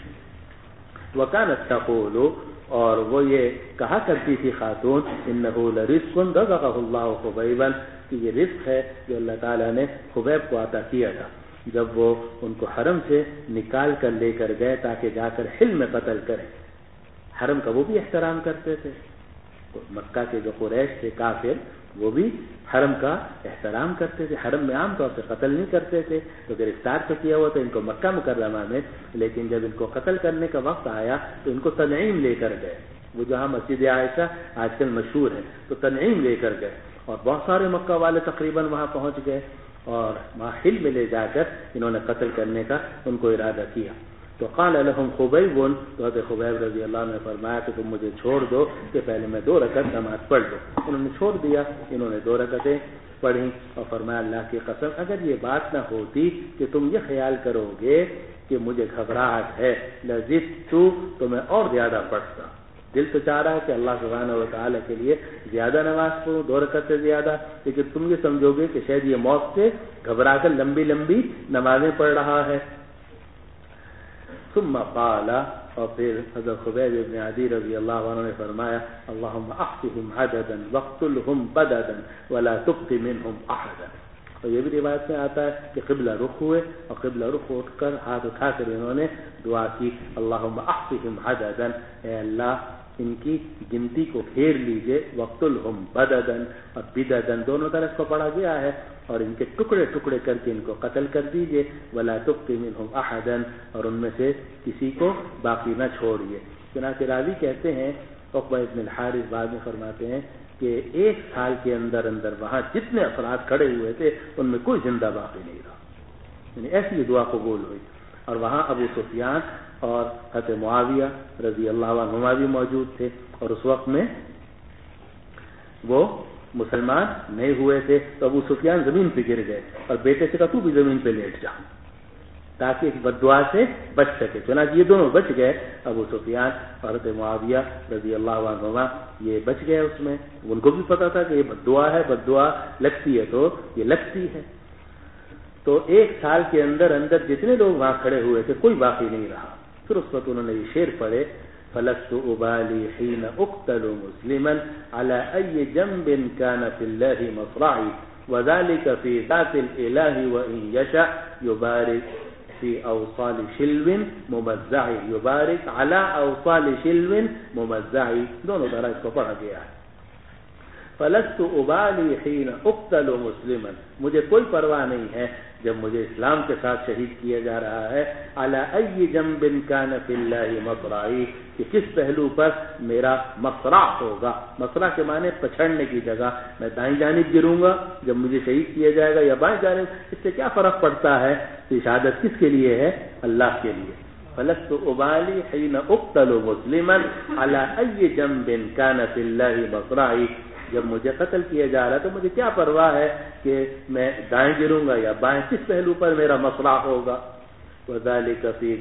وکانت تقول، اور وہ یہ کہا کرتی تھی خاتون، انہ لرزق رزقہ اللہ خبیبا، کہ یہ رزق ہے جو اللہ تعالیٰ نے خبیب کو عطا کیا تھا جب وہ ان کو حرم سے نکال کر لے کر گئے تاکہ جا کر حلم میں قتل کریں. حرم کا وہ بھی احترام کرتے تھے. مکہ کے جو قریش تھے کافر، وہ بھی حرم کا احترام کرتے تھے. حرم میں عام طور سے قتل نہیں کرتے تھے، تو گرفتار تو کیا ہوا تھا ان کو مکہ مکرمہ میں، لیکن جب ان کو قتل کرنے کا وقت آیا تو ان کو تنعیم لے کر گئے. وہ جہاں مسجد عائشہ آج کل مشہور ہے، تو تنعیم لے کر گئے، اور بہت سارے مکہ والے تقریباً وہاں پہنچ گئے، اور وہاں حل میں لے جا کر انہوں نے قتل کرنے کا ان کو ارادہ کیا. تو قال لهم خبیب، تو حضرت خبیب رضی اللہ عنہ نے فرمایا کہ تم مجھے چھوڑ دو کہ پہلے میں 2 رکعت نماز پڑھ لوں. انہوں نے چھوڑ دیا، انہوں نے 2 رکعتیں پڑھی، اور فرمایا اللہ کی قسم اگر یہ بات نہ ہوتی کہ تم یہ خیال کرو گے کہ مجھے گھبراہٹ ہے، لزدت، تو میں اور زیادہ پڑھتا. دل تو چاہ رہا ہے کہ اللہ سبحانہ و تعالیٰ کے لیے زیادہ نماز پڑھوں، 2 رکعت سے زیادہ، لیکن تم یہ سمجھو گے کہ شاید یہ موت سے گھبرا کر لمبی لمبی نمازیں پڑھ رہا ہے. ثم قال، اور پھر حضرت خبیب بن عدی رضی اللہ عنہ نے فرمایا اللہم احصهم عددا واقتلهم بددا ولا تبق منهم احدا. اور یہ بھی روایت میں آتا ہے کہ قبلہ رخ ہوئے، اور قبلہ رخ اٹھ کر ہاتھ اٹھا کر انہوں نے دعا کی اللہم احصهم عددا، اے اللہ ان کی گنتی کو گھیر لیجئے، وقتلہم بددن اور بددن دونوں طرف کو پڑھا گیا ہے، اور ان کے ٹکڑے ٹکڑے کر کے ان کو قتل کر دیجئے، ولا تبق منہم احدا، اور ان میں سے کسی کو باقی نہ چھوڑیے. چنانچہ راوی کہتے ہیں، عقبہ ابن الحارث بعد میں فرماتے ہیں کہ 1 سال کے اندر اندر وہاں جتنے افراد کھڑے ہوئے تھے ان میں کوئی زندہ باقی نہیں رہا. یعنی ایسی یہ دعا قبول ہوئی. اور وہاں ابو سفیان اور حضرت معاویہ رضی اللہ عنہما بھی موجود تھے، اور اس وقت میں وہ مسلمان نہیں ہوئے تھے. تو ابو سفیان زمین پہ گر گئے اور بیٹے سے کہا تو بھی زمین پہ لیٹ جا تاکہ اس بددعا سے بچ سکے. چنانچہ یہ دونوں بچ گئے، ابو سفیان اور حضرت معاویہ رضی اللہ عنہما یہ بچ گئے. اس میں ان کو بھی پتا تھا کہ یہ بددعا ہے، بددعا لگتی ہے تو یہ لگتی ہے. تو 1 سال کے اندر اندر جتنے لوگ وہاں کھڑے ہوئے تھے کوئی باقی نہیں رہا. پھر اس وقت انہوں نے یہ شعر پڑھے فلست ابالی حين اقتل مسلما على اي جنب كان في الله مصرعي وذلك في ذات الاله وان يشاء يبارك في اوصال شلو ممزعي، يبارك على اوصال شلو ممزعي، دونوں طرح اس کو پڑھا گیا ہے. فلست ابالی حين اقتل مسلما، مجھے کوئی پرواہ نہیں ہے جب مجھے اسلام کے ساتھ شہید کیا جا رہا ہے، على اي جنب كان في الله مصرعي، کہ کس پہلو پر میرا مصرع ہوگا. مصرع کے معنی پچھڑنے کی جگہ. میں دائیں جانب گروں گا جب مجھے شہید کیا جائے گا یا بائیں جانب، اس سے کیا فرق پڑتا ہے؟ کہ شہادت کس کے لیے ہے؟ اللہ کے لیے. فلست ابالی حين اقتل مسلما على اي جنب كان في الله مصرعي، جب مجھے قتل کیا جا رہا ہے تو مجھے کیا پرواہ ہے کہ میں دائیں گروں گا یا بائیں، کس پہلو پر میرا مصرع ہوگا. وذالک فی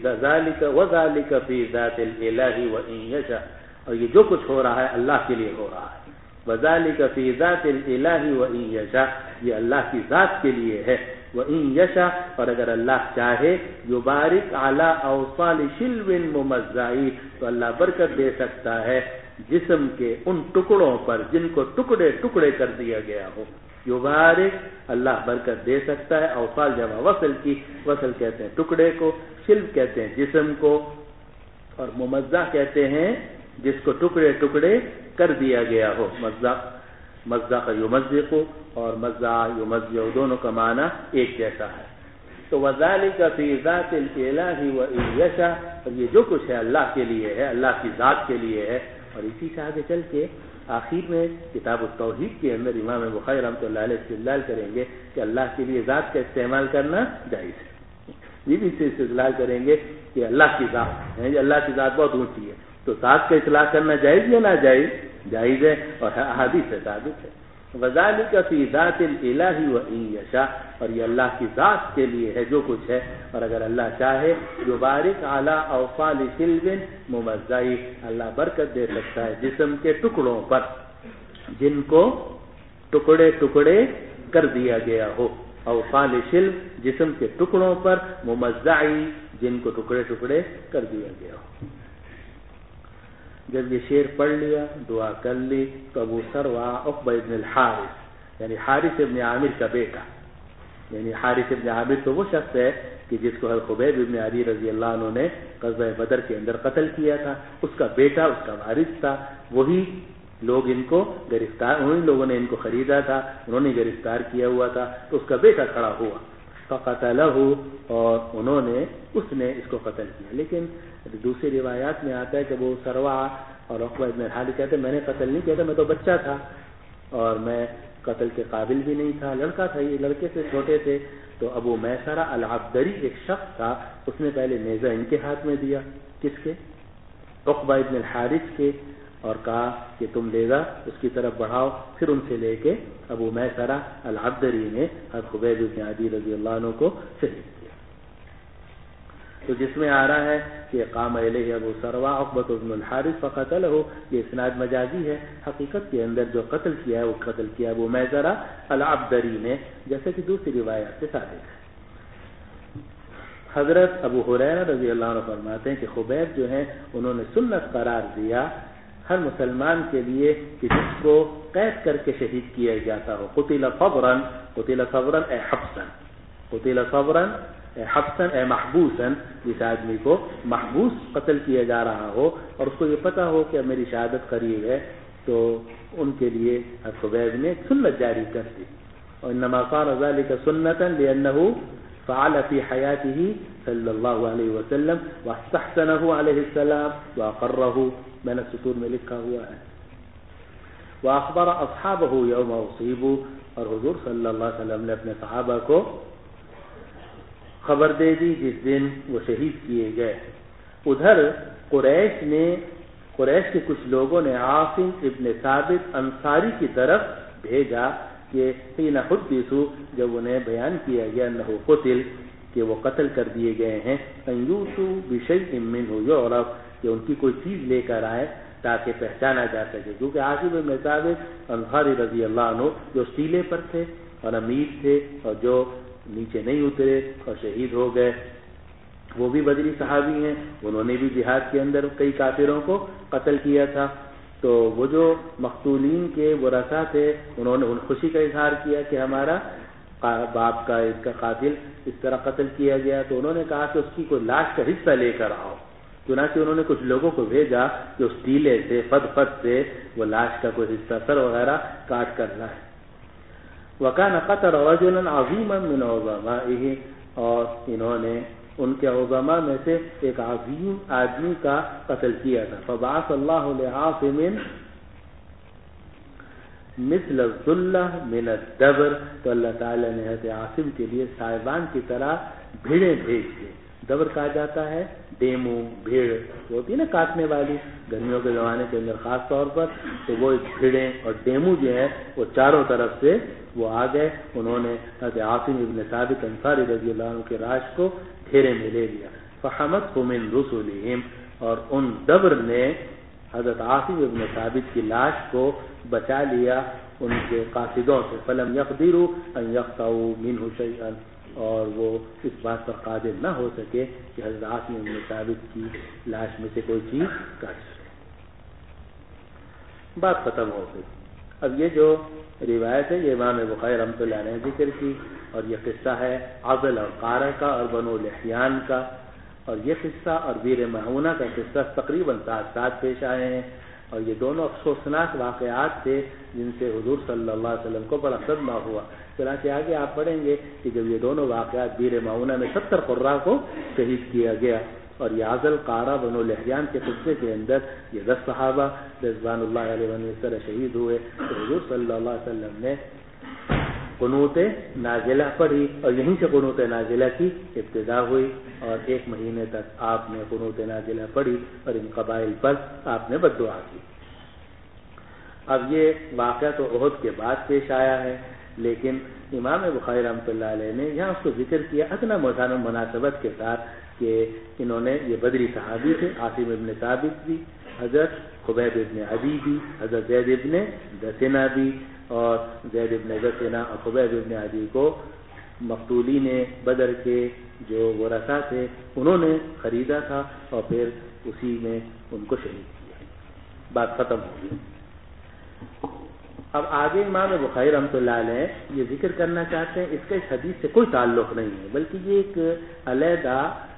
ذات الالہ وان یشاء، اور یہ جو کچھ ہو رہا ہے اللہ کے لیے ہو رہا ہے. وذالک فی ذات الالہ وان یشاء، یہ اللہ کی ذات کے لیے ہے. وان یشاء، اور اگر اللہ چاہے، یبارک علی اوصال شلو ممزعی، تو اللہ برکت دے سکتا ہے جسم کے ان ٹکڑوں پر جن کو ٹکڑے ٹکڑے کر دیا گیا ہو. یبارک، اللہ برکت دے سکتا ہے. اوصال جمع وصل کی، وصل کہتے ہیں ٹکڑے کو، شلب کہتے ہیں جسم کو. اور ممزع کہتے ہیں جس کو ٹکڑے ٹکڑے کر دیا گیا ہو. مزق یمزق اور مزع یمزع دونوں کا معنی ایک جیسا ہے. تو وذالک فی ذات الالہ وان یشاء، اور یہ جو کچھ ہے اللہ کے لیے ہے، اللہ کی ذات کے لیے ہے. اور اسی سے آگے چل کے آخر میں کتاب التوحید کے اندر امام بخاری رحمۃ اللہ علیہ استدلال کریں گے کہ اللہ کے لیے ذات کا استعمال کرنا جائز ہے. یہ بھی سے استدلال کریں گے کہ اللہ کی ذات ہے، اللہ کی ذات بہت اونچی ہے، تو ذات کا اطلاق کرنا جائز یا ناجائز؟ جائز ہے، اور احادیث سے ثابت ہے. وذالک فی ذات الالہ وان یشاء، اور یہ اللہ کی ذات کے لیے ہے جو کچھ ہے، اور اگر اللہ چاہے یبارک علی اوصال شلب ممزع، اللہ برکت دے سکتا ہے جسم کے ٹکڑوں پر جن کو ٹکڑے ٹکڑے کر دیا گیا ہو. اوصال شلب جسم کے ٹکڑوں پر، ممزع جن کو ٹکڑے ٹکڑے کر دیا گیا ہو. جب یہ شعر پڑھ لیا، دعا کر لی، تو ابو سروا عقبہ ابن الحارث یعنی حارث ابن عامر کا بیٹا، یعنی حارث ابن عامر تو وہ شخص ہے کہ جس کو خبیب ابن عدی رضی اللہ عنہ نے غزوہ بدر کے اندر قتل کیا تھا، اس کا بیٹا اس کا وارث تھا. وہی لوگ ان کو گرفتار، انہی لوگوں نے ان کو خریدا تھا، انہوں نے گرفتار کیا ہوا تھا. تو اس کا بیٹا کھڑا ہوا فقتلہ، اور اس نے اس کو قتل کیا. لیکن دوسری روایات میں آتا ہے کہ وہ سروا اور عقبہ ابن الحارث کہتے ہیں میں نے قتل نہیں کیا تھا، میں تو بچہ تھا اور میں قتل کے قابل بھی نہیں تھا، لڑکا تھا، یہ لڑکے سے چھوٹے تھے. تو ابو میسرہ العبدری ایک شخص تھا، اس نے پہلے نیزہ ان کے ہاتھ میں دیا، کس کے؟ عقبہ ابن الحارث کے، اور کہا کہ تم نیزہ اس کی طرف بڑھاؤ. پھر ان سے لے کے ابو میسرہ العبدری نے خبیب ابن عدی رضی اللہ عنہ کو شہید کیا. تو جس میں آ رہا ہے کہ قام الیہ ابو سروا عقبۃ بن الحارث فقتلہ، یہ اسناد مجازی ہے. حقیقت کے اندر جو قتل کیا ہے وہ قتل کیا ابو میسرہ العبدری نے، جیسے کہ دوسری روایات سے ثابت ہے. حضرت ابو ہریرہ رضی اللہ عنہ فرماتے ہیں کہ خبیب جو ہیں انہوں نے سنت قرار دیا ہر مسلمان کے لیے کہ جس کو قید کر کے شہید کیا جاتا ہو. قتل صبرا، قتل صبرا اے حبسا، قتل صبرا اے حبسا اے محبوسا، جس آدمی کو محبوس قتل کیا جا رہا ہو اور اس کو یہ پتا ہو کہ اب میری شہادت قریب ہے، تو ان کے لیے خبیب نے سنت جاری کر دی. وانما صار ذلك سنة لأنه فعل في حياته صلی اللہ علیہ وسلم واستحسنه علیہ السلام واقره، میں نے سطور میں لکھا ہوا ہے. واخبر اصحابه یوم اصیبوا، اور حضور صلی اللہ علیہ وسلم نے اپنے صحابہ کو خبر دے دی جس دن وہ شہید کیے گئے. ادھر قریش کے کچھ لوگوں نے عاصم ابن ثابت انصاری کی طرف بھیجا کہ حین حدثوا، جب انہیں بیان کیا گیا انہ قتل، کہ وہ قتل کر دیے گئے ہیں، ان یؤتوا بشیء منہ یعرف، کہ ان کی کوئی چیز لے کر آئے تاکہ پہچانا جا سکے. کیونکہ عاصم ابن ثابت انصاری رضی اللہ عنہ جو سیلے پر تھے اور امیر تھے اور جو نیچے نہیں اترے اور شہید ہو گئے، وہ بھی بدری صحابی ہیں، انہوں نے بھی جہاد کے اندر کئی کافروں کو قتل کیا تھا. تو وہ جو مقتولین کے ورثاء تھے انہوں نے ان خوشی کا اظہار کیا کہ ہمارا باپ کا اس کا قاتل اس طرح قتل کیا گیا. تو انہوں نے کہا کہ اس کی کوئی لاش کا حصہ لے کر آؤ. چنانچہ انہوں نے کچھ لوگوں کو بھیجا کہ اس ٹیلے سے فد سے وہ لاش کا کوئی حصہ سر وغیرہ کاٹ کر لائے. وَكَانَ قَتَلَ رَجُلًا عَظِيمًا مِنْ عُظَمَائِهِ، اور انہوں نے ان کے عظماء میں سے ایک عظیم آدمی کا قتل کیا تھا. فَبَعَثَ اللَّهُ لِعَاصِمٍ مثل الذلة من الدبر، تو اللہ تعالیٰ نے حضرت عاصم کے لیے صاحبان کی طرح بھیڑیں بھیج دی. دبر کہا جاتا ہے ڈیمو، بھیڑ ہوتی ہے نا کاٹنے والی، گرمیوں کے زمانے کے اندر خاص طور پر، تو وہ بھیڑیں اور ڈیمو جو ہے وہ چاروں طرف سے وہ آ گئے. انہوں نے حضرت عاصم ابن ثابت انصاری رضی اللہ عنہ کے لاش کو گھیرے میں لے لیا. فحمته من رسلهم، اور ان دبر نے حضرت عاصم ابن ثابت کی لاش کو بچا لیا ان کے قاصدوں سے. فلم يقدروا ان يقطعوا منه شيئا، اور وہ اس بات پر قادر نہ ہو سکے کہ حضرت عاصم ابن ثابت کی لاش میں سے کوئی چیز کاٹ سکے. بات ختم ہو گئی. اب یہ جو روایت ہے یہ امام بخاری رحمۃ اللہ علیہ نے ذکر کی، اور یہ قصہ ہے عضل اور قارہ کا اور بنو لحیان کا. اور یہ قصہ اور بیر معونہ کا قصہ تقریباً ساتھ ساتھ پیش آئے ہیں، اور یہ دونوں افسوسناک واقعات تھے جن سے حضور صلی اللہ علیہ وسلم کو بڑا صدمہ ہوا۔ چنانچہ آگے آپ پڑھیں گے کہ جب یہ دونوں واقعات بیر معونہ میں 70 قراء کو شہید کیا گیا، اور یہ عزل قارہ بنو لحیان کے قصے کے اندر یہ 10 صحابہ رضوان اللہ علیہ اس طرح شہید ہوئے، تو حضور صلی اللہ علیہ وسلم نے قنوت نازلہ پڑھی، اور یہیں سے قنوت نازلہ کی ابتدا ہوئی، اور 1 مہینے تک آپ نے قنوت نازلہ پڑھی اور ان قبائل پر آپ نے بد دعا کی۔ اب یہ واقعہ تو احد کے بعد پیش آیا ہے، لیکن امام بخاری رحمۃ اللہ علیہ نے یہاں اس کو ذکر کیا ادنا مناسبت کے ساتھ کہ انہوں نے یہ بدری صحابی تھے، عاصم ابن ثابت بھی، حضرت خبیب ابن عدی بھی، حضرت زید ابن دسنہ بھی، اور زید ابن دسنہ اور خبیب ابن عدی کو مقتولین بدر کے جو ورثاء تھے انہوں نے خریدا تھا، اور پھر اسی میں ان کو شہید کیا، بات ختم ہو گئی۔ اب آگے امام بخاری رحمۃ اللہ علیہ یہ ذکر کرنا چاہتے ہیں، اس کا اس حدیث سے کوئی تعلق نہیں ہے، بلکہ یہ ایک علیحدہ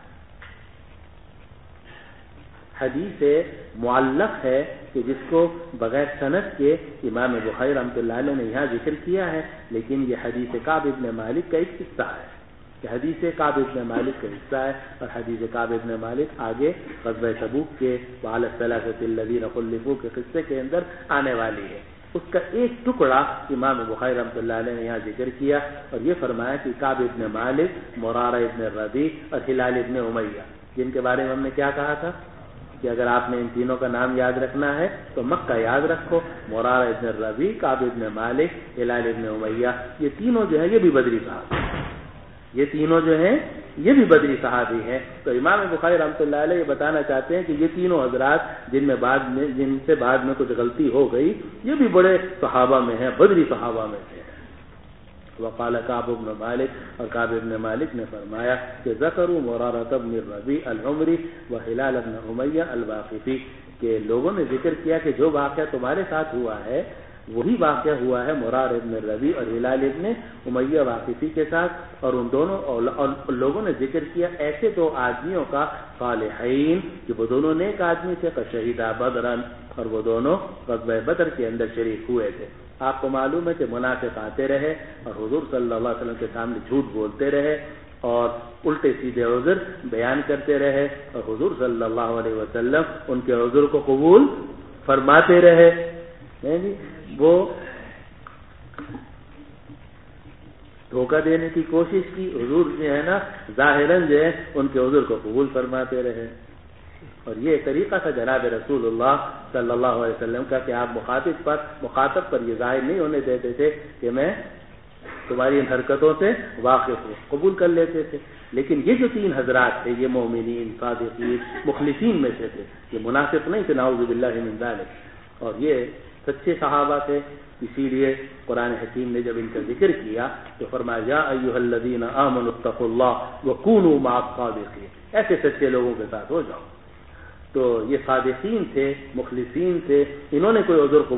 حدیث معلق ہے کہ جس کو بغیر سند کے امام بخاری رحمۃ اللہ علیہ نے یہاں ذکر کیا ہے، لیکن یہ حدیث کعب ابن مالک کا ایک حصہ ہے، کہ حدیث کعب ابن مالک کا حصہ ہے، اور حدیث کعب ابن مالک آگے غزوہ تبوک کے وعلی الثلاثة الذین خلفوا کے قصے کے اندر آنے والی ہے۔ اس کا ایک ٹکڑا امام بخاری رحمۃ اللہ علیہ نے یہاں ذکر کیا، اور یہ فرمایا کہ کعب ابن مالک، مرارہ ابن ربیع اور ہلال ابن امیہ، جن کے بارے میں ہم نے کیا کہا تھا کہ اگر آپ نے ان تینوں کا نام یاد رکھنا ہے تو مکہ یاد رکھو، مرارہ ابن ربیع، کعب ابن مالک، ہلال ابن امیہ، یہ تینوں جو ہے یہ بھی بدری صحابی، یہ تینوں جو ہیں یہ بھی بدری صحابی ہیں۔ تو امام بخاری رحمۃ اللہ علیہ یہ بتانا چاہتے ہیں کہ یہ تینوں حضرات جن سے بعد میں کچھ غلطی ہو گئی، یہ بھی بڑے صحابہ میں ہیں، بدری صحابہ میں سے ہیں۔ وقال کعب بن مالک، اور کعب بن مالک نے فرمایا کہ ذکروا مرارہ بن الربیع العمری وہلال بن امیہ الواقفی، کہ لوگوں نے ذکر کیا کہ جو واقعہ تمہارے ساتھ ہوا ہے وہی واقعہ ہوا ہے مرار ابن ربیع اور ہلال ابن امیہ واقفی کے ساتھ، اور ان دونوں لوگوں نے ذکر کیا ایسے 2 آدمیوں کا صالحین کہ وہ دونوں نیک آدمی تھے، شہیدا بدرن، اور وہ دونوں غزوہ بدر کے اندر شریک ہوئے تھے۔ آپ کو معلوم ہے کہ منافق آتے رہے اور حضور صلی اللہ علیہ وسلم کے سامنے جھوٹ بولتے رہے اور الٹے سیدھے عذر بیان کرتے رہے، اور حضور صلی اللہ علیہ وسلم ان کے عذر کو قبول فرماتے رہے۔ وہ دھوکہ دینے کی کوشش کی، حضور جو ہے نا ظاہراً جو ہے ان کے عذر کو قبول فرماتے رہے، اور یہ طریقہ تھا جناب رسول اللہ صلی اللہ علیہ وسلم کا کہ آپ مخاطب پر یہ ظاہر نہیں ہونے دیتے تھے کہ میں تمہاری ان حرکتوں سے واقف ہوں، قبول کر لیتے تھے۔ لیکن یہ جو 3 حضرات تھے یہ مومنین، صادقین، مخلصین میں سے تھے، یہ منافق نہیں تھے نعوذ باللہ من ذلک، اور یہ سچے صحابہ تھے۔ اسی لیے قرآن حکیم نے جب ان کا ذکر کیا تو فرمایا یا ایھا الذین آمنوا اتقوا اللہ وکونوا مع الصادقین، ایسے سچے لوگوں کے ساتھ ہو جاؤ۔ تو یہ صادقین تھے، مخلصین تھے، انہیں کوئی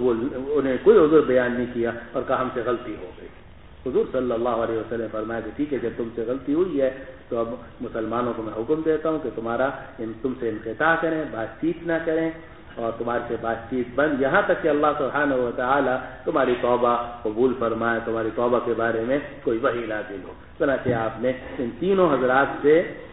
عذر بیان نہیں کیا اور کہا ہم سے غلطی ہو گئی۔ حضور صلی اللہ علیہ وسلم فرمایا کہ ٹھیک ہے جب تم سے غلطی ہوئی ہے تو اب مسلمانوں کو میں حکم دیتا ہوں کہ تم سے انقطاع کریں، بات چیت نہ کریں، اور تمہارے سے بات چیت بند، یہاں تک کہ اللہ سبحانہ و تعالی تمہاری توبہ قبول فرمائے، تمہاری توبہ کے بارے میں کوئی وحی نازل ہو۔ چنانچہ آپ نے ان تینوں حضرات سے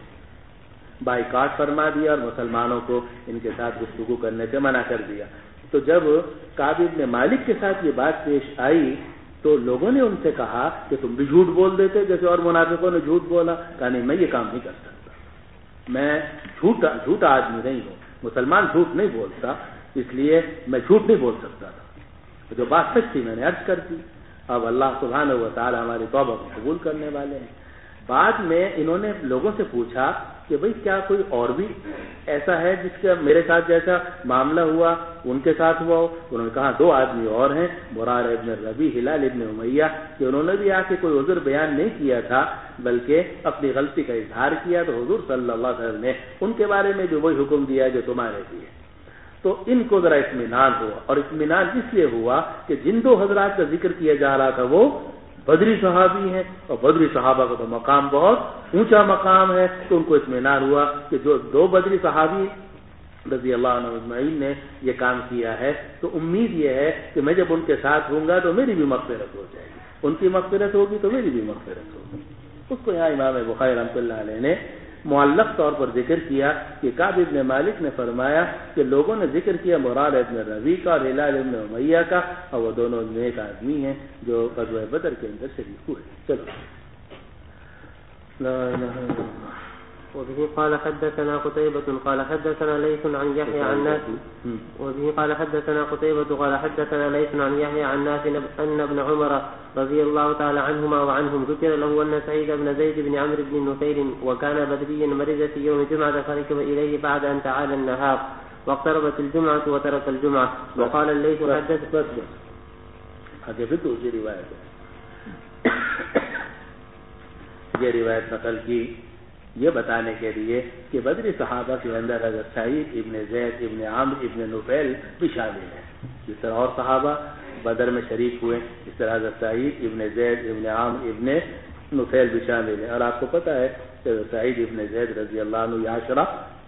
بائیکاٹ فرما دیا اور مسلمانوں کو ان کے ساتھ گفتگو کرنے سے منع کر دیا۔ تو جب کعب بن مالک کے ساتھ یہ بات پیش آئی تو لوگوں نے ان سے کہا کہ تم بھی جھوٹ بول دیتے جیسے اور منافقوں نے جھوٹ بولا، کہا نہیں میں یہ کام نہیں کر سکتا، میں جھوٹا آدمی نہیں ہوں، مسلمان جھوٹ نہیں بولتا، اس لیے میں جھوٹ نہیں بول سکتا تھا، جو بات سچ تھی میں نے عرض کر دی۔ اب اللہ سبحانہ و تعالی ہماری توبہ کو قبول کرنے والے ہیں۔ بعد میں انہوں نے لوگوں سے پوچھا کہ بھئی کیا کوئی اور بھی ایسا ہے جس کا میرے ساتھ جیسا معاملہ ہوا ان کے ساتھ ہوا ہو؟ انہوں نے کہا 2 آدمی اور ہیں، مرارہ ابن ربیع، ہلال ابن امیہ، کہ انہوں نے بھی آ کے کوئی عذر بیان نہیں کیا تھا بلکہ اپنی غلطی کا اظہار کیا، تو حضور صلی اللہ علیہ وسلم نے ان کے بارے میں بھی وہی حکم دیا جو تمہارے لیے۔ تو ان کو ذرا اطمینان ہوا، اور اطمینان اس لیے ہوا کہ جن 2 حضرات کا ذکر کیا جا رہا تھا وہ بدری صحابی ہیں اور بدری صحابہ کا تو مقام بہت اونچا مقام ہے، تو ان کو اطمینان ہوا کہ جو 2 بدری صحابی رضی اللہ عنہ اجمعین نے یہ کام کیا ہے تو امید یہ ہے کہ میں جب ان کے ساتھ ہوں گا تو میری بھی مغفرت ہو جائے گی، ان کی مغفرت ہوگی تو میری بھی مغفرت ہوگی۔ اس کو یہاں امام بخاری رحمۃ اللہ علیہ نے معلق طور پر ذکر کیا کہ کعب ابن مالک نے فرمایا کہ لوگوں نے ذکر کیا مراد ابن ربیع کا اور ہلال ابن امیہ کا، اور وہ دونوں نیک آدمی ہیں جو غزوہ بدر کے اندر شریک ہوئے۔ چلو لا الہ الا اللہ۔ وبه قال حدثنا قتيبة قال حدثنا ليث عن يحيى عن نافع وبه قال حدثنا قتيبة قال حدثنا ليث عن يحيى عن نافع أن ابن عمر رضي الله تعالى عنهما وعنهم ذكر له أن سعيد بن زيد بن عمرو بن نفيل وكان بدريا مرض في يوم الجمعة فركب إليه بعد أن تعالى النهار واقتربت الجمعة وترك الجمعة وقال الليث حدث بس آگے بھی دوسری روایت ہے، یہ روایت نقل کی یہ بتانے کے لیے کہ بدری صحابہ کے اندر حضرت سعید ابن زید ابن عمرو ابن نفیل بھی شامل ہیں، جس طرح اور صحابہ بدر میں شریک ہوئے اس طرح حضرت سعید ابن زید ابن عمرو ابن نفیل بھی شامل ہیں۔ اور آپ کو پتہ ہے کہ حضرت سعید ابن زید رضی اللہ عنہ عشرہ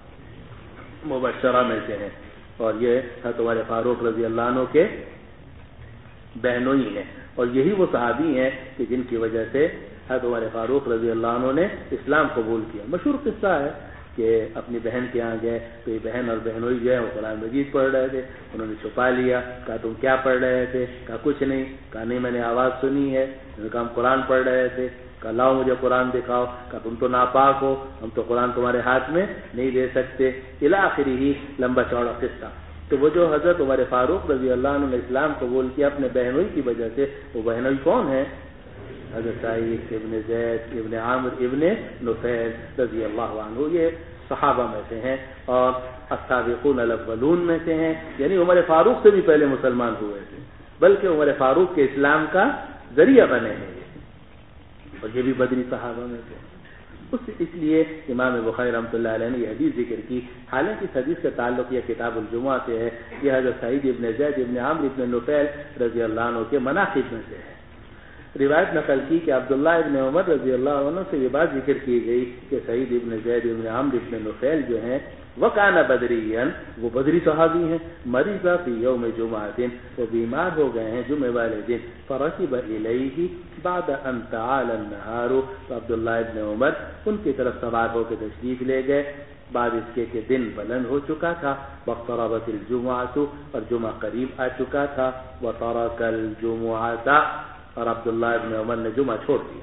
مبشرہ میں سے ہیں، اور یہ حضرت عمر فاروق رضی اللہ عنہ کے بہنوئی ہیں، اور یہی وہ صحابی ہیں کہ جن کی وجہ سے حضرت عمر فاروق رضی اللہ عنہ نے اسلام قبول کیا۔ مشہور قصہ ہے کہ اپنی بہن کے یہاں گئے تو یہ بہن اور بہنوئی جو ہے وہ قرآن مجید پڑھ رہے تھے، انہوں نے چھپا لیا، کہا تم کیا پڑھ رہے تھے؟ کہا کچھ نہیں۔ کہا نہیں میں نے آواز سنی ہے۔ انہوں نے کہا ہم قرآن پڑھ رہے تھے۔ کہا لاؤ مجھے قرآن دکھاؤ۔ کہا تم تو ناپاک ہو، ہم تو قرآن تمہارے ہاتھ میں نہیں دے سکتے، الی آخری ہی لمبا چوڑا قصہ۔ تو وہ جو حضرت عمر فاروق رضی اللہ عنہ نے اسلام قبول کیا اپنے بہنوئی کی وجہ سے، وہ بہنوئی کون ہے؟ حضرت سعید ابن زید ابن عامر ابن نفیل رضی اللہ عنہ، یہ صحابہ میں سے ہیں اور السابقون الاولون میں سے ہیں، یعنی عمر فاروق سے بھی پہلے مسلمان ہوئے تھے، بلکہ عمر فاروق کے اسلام کا ذریعہ بنے ہیں یہ، اور یہ بھی بدری صحابہ میں سے۔ اس لیے امام بخاری رحمۃ اللہ علیہ نے یہ حدیث ذکر کی، حالانکہ اس حدیث کا تعلق یہ کتاب الجمعہ سے ہے، یہ حضرت سعید ابن زید ابن عامر ابن نفیل رضی اللہ عنہ کے مناقب میں سے ہے۔ روایت نقل کی کہ عبداللہ ابن عمر رضی اللہ عنہ سے یہ بات ذکر کی گئی کہ سعید ابن زید ابن عمرو ابن نفیل جو ہیں وکان بدرین، وہ بدری صحابی ہیں، مریض فی یوم جمعۃ، وہ بیمار ہو گئے ہیں جمعے والے دن، فرکب الیہ بعد ان تعالی النہار، تو عبداللہ ابن عمر ان کی طرف سوار ہو کے تشریف لے گئے بعد اس کے کہ دن بلند ہو چکا تھا، واقتربت الجمعۃ، اور جمعہ قریب آ چکا تھا، وترک الجمعۃ، اور عبداللہ ابن عمر نے جمعہ چھوڑ دیا۔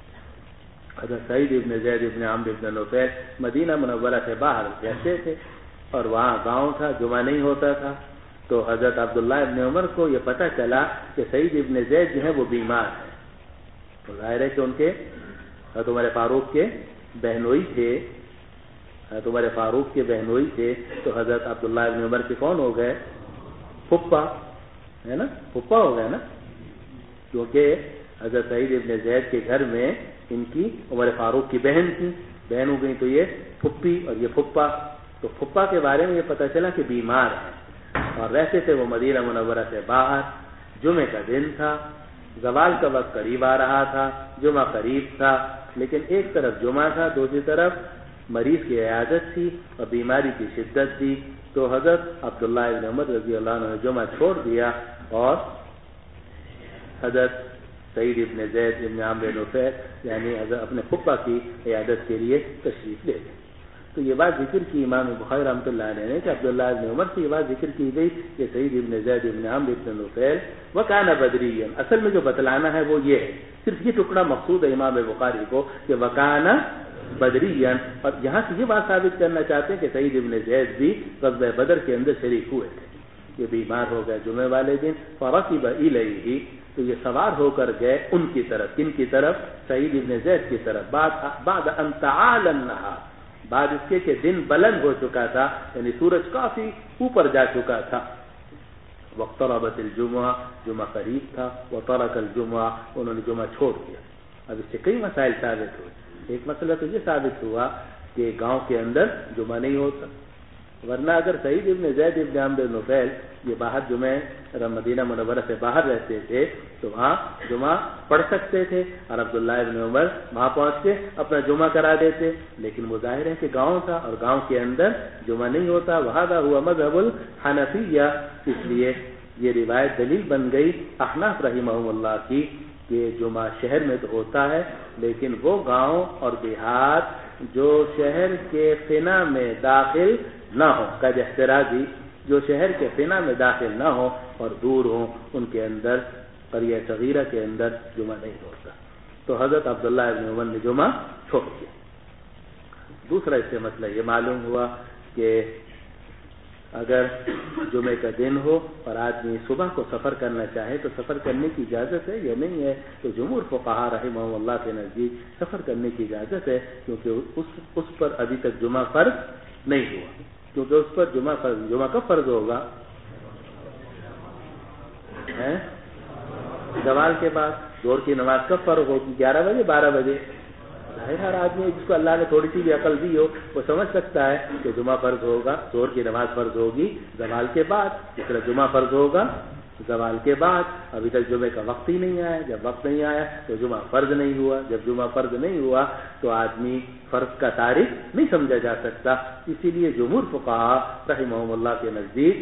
حضرت سعید ابن زید ابن عمرو ابن نفیل مدینہ منورہ سے باہر رہتے تھے اور وہاں گاؤں تھا، جمعہ نہیں ہوتا تھا، تو حضرت عبداللہ ابن عمر کو یہ پتہ چلا کہ سعید ابن زید جو ہے وہ بیمار ہے، تو ظاہر ہے کہ ان کے حضرت عمر فاروق کے بہنوئی تھے، حضرت عمر فاروق کے بہنوئی تھے، تو حضرت عبداللہ ابن عمر کے کون ہو گئے؟ پھپھا ہے نا، پھپھا ہو گئے نا، کیونکہ حضرت سعید ابن زید کے گھر میں ان کی عمر فاروق کی بہن تھی، بہن ہو گئی تو یہ پھپھی اور یہ پھپھا، تو پھپھا کے بارے میں یہ پتہ چلا کہ بیمار ہے اور رہتے تھے وہ مدینہ منورہ سے باہر، جمعے کا دن تھا، زوال کا وقت قریب آ رہا تھا، جمعہ قریب تھا، لیکن ایک طرف جمعہ تھا، دوسری طرف مریض کی عیادت تھی اور بیماری کی شدت تھی، تو حضرت عبداللہ ابن عمر رضی اللہ عنہ نے جمعہ چھوڑ دیا اور حضرت سعید ابن زید ابن عمرو بن نفیل یعنی حضرت اپنے پھپھا کی عیادت کے لیے تشریف لے گئے۔ تو یہ بات ذکر کی امام بخاری رحمۃ اللہ علیہ نے کہ عبداللہ ابن عمر سے یہ بات ذکر کی گئی کہ سعید ابن زید ابن عمرو ابن نفیل وکان بدریا، اصل میں جو بتلانا ہے وہ یہ ہے، صرف یہ ٹکڑا مقصود ہے امام بخاری کو کہ وکان بدریا، اور یہاں سے یہ بات ثابت کرنا چاہتے ہیں کہ سعید ابن زید بھی غزوہ بدر کے اندر شریک ہوئے تھے، یہ بیمار ہو گئے جمعے والے دن، فرکب الیہ، تو یہ سوار ہو کر گئے ان کی طرف، کن کی طرف؟ سعید ابن زید کی طرف، بعد ان تعالی النہار، بعد اس کے کہ دن بلند ہو چکا تھا، یعنی سورج کافی اوپر جا چکا تھا، واقتربت الجمعہ، جمعہ قریب تھا، وترک الجمعہ، انہوں نے جمعہ چھوڑ دیا۔ اب اس سے کئی مسائل ثابت ہوئے، ایک مسئلہ تو یہ ثابت ہوا کہ گاؤں کے اندر جمعہ نہیں ہوتا، ورنہ اگر سعید ابن زید ابن عمرو بن نفیل یہ باہر جمعہ مدینہ منورہ سے باہر رہتے تھے تو وہاں جمعہ پڑھ سکتے تھے اور عبداللہ ابن عمر وہاں پہنچ کے اپنا جمعہ کرا دیتے، لیکن وہ ظاہر ہے کہ گاؤں تھا اور گاؤں کے اندر جمعہ نہیں ہوتا. وہذا ہوا مذہب الحنفیہ، اس لیے یہ روایت دلیل بن گئی احناف رحمہم اللہ کی کہ جمعہ شہر میں تو ہوتا ہے، لیکن وہ گاؤں اور دیہات جو شہر کے فنا میں داخل نہ ہو، قید احترازی جو شہر کے فنا میں داخل نہ ہو اور دور ہوں، ان کے اندر قریہ صغیرہ کے اندر جمعہ نہیں ہوتا. تو حضرت عبداللہ ابن عمر نے جمعہ چھوڑ دیا. دوسرا اس سے مسئلہ یہ معلوم ہوا کہ اگر جمعے کا دن ہو اور آدمی صبح کو سفر کرنا چاہے تو سفر کرنے کی اجازت ہے یا نہیں ہے؟ تو جمہور فقہا رحمہم اللہ کے نزدیک سفر کرنے کی اجازت ہے، کیونکہ اس پر ابھی تک جمعہ فرض نہیں ہوا. کیونکہ اس پر جمعہ کب فرض ہوگا؟ زوال کے بعد. ظہر کی نماز کب فرض ہوگی؟ 11 بجے 12 بجے. ہر آدمی جس کو اللہ نے تھوڑی سی بھی عقل دی ہو وہ سمجھ سکتا ہے کہ جمعہ فرض ہوگا، ظہر کی نماز فرض ہوگی زوال کے بعد. جس طرح جمعہ فرض ہوگا زوال کے بعد. ابھی تک جمعے کا وقت ہی نہیں آیا، جب وقت نہیں آیا تو جمعہ فرض نہیں ہوا. جب جمعہ فرض نہیں ہوا تو آدمی فرض کا تارک نہیں سمجھا جا سکتا. اسی لیے جمہور فقہا رحمہم اللہ کے نزدیک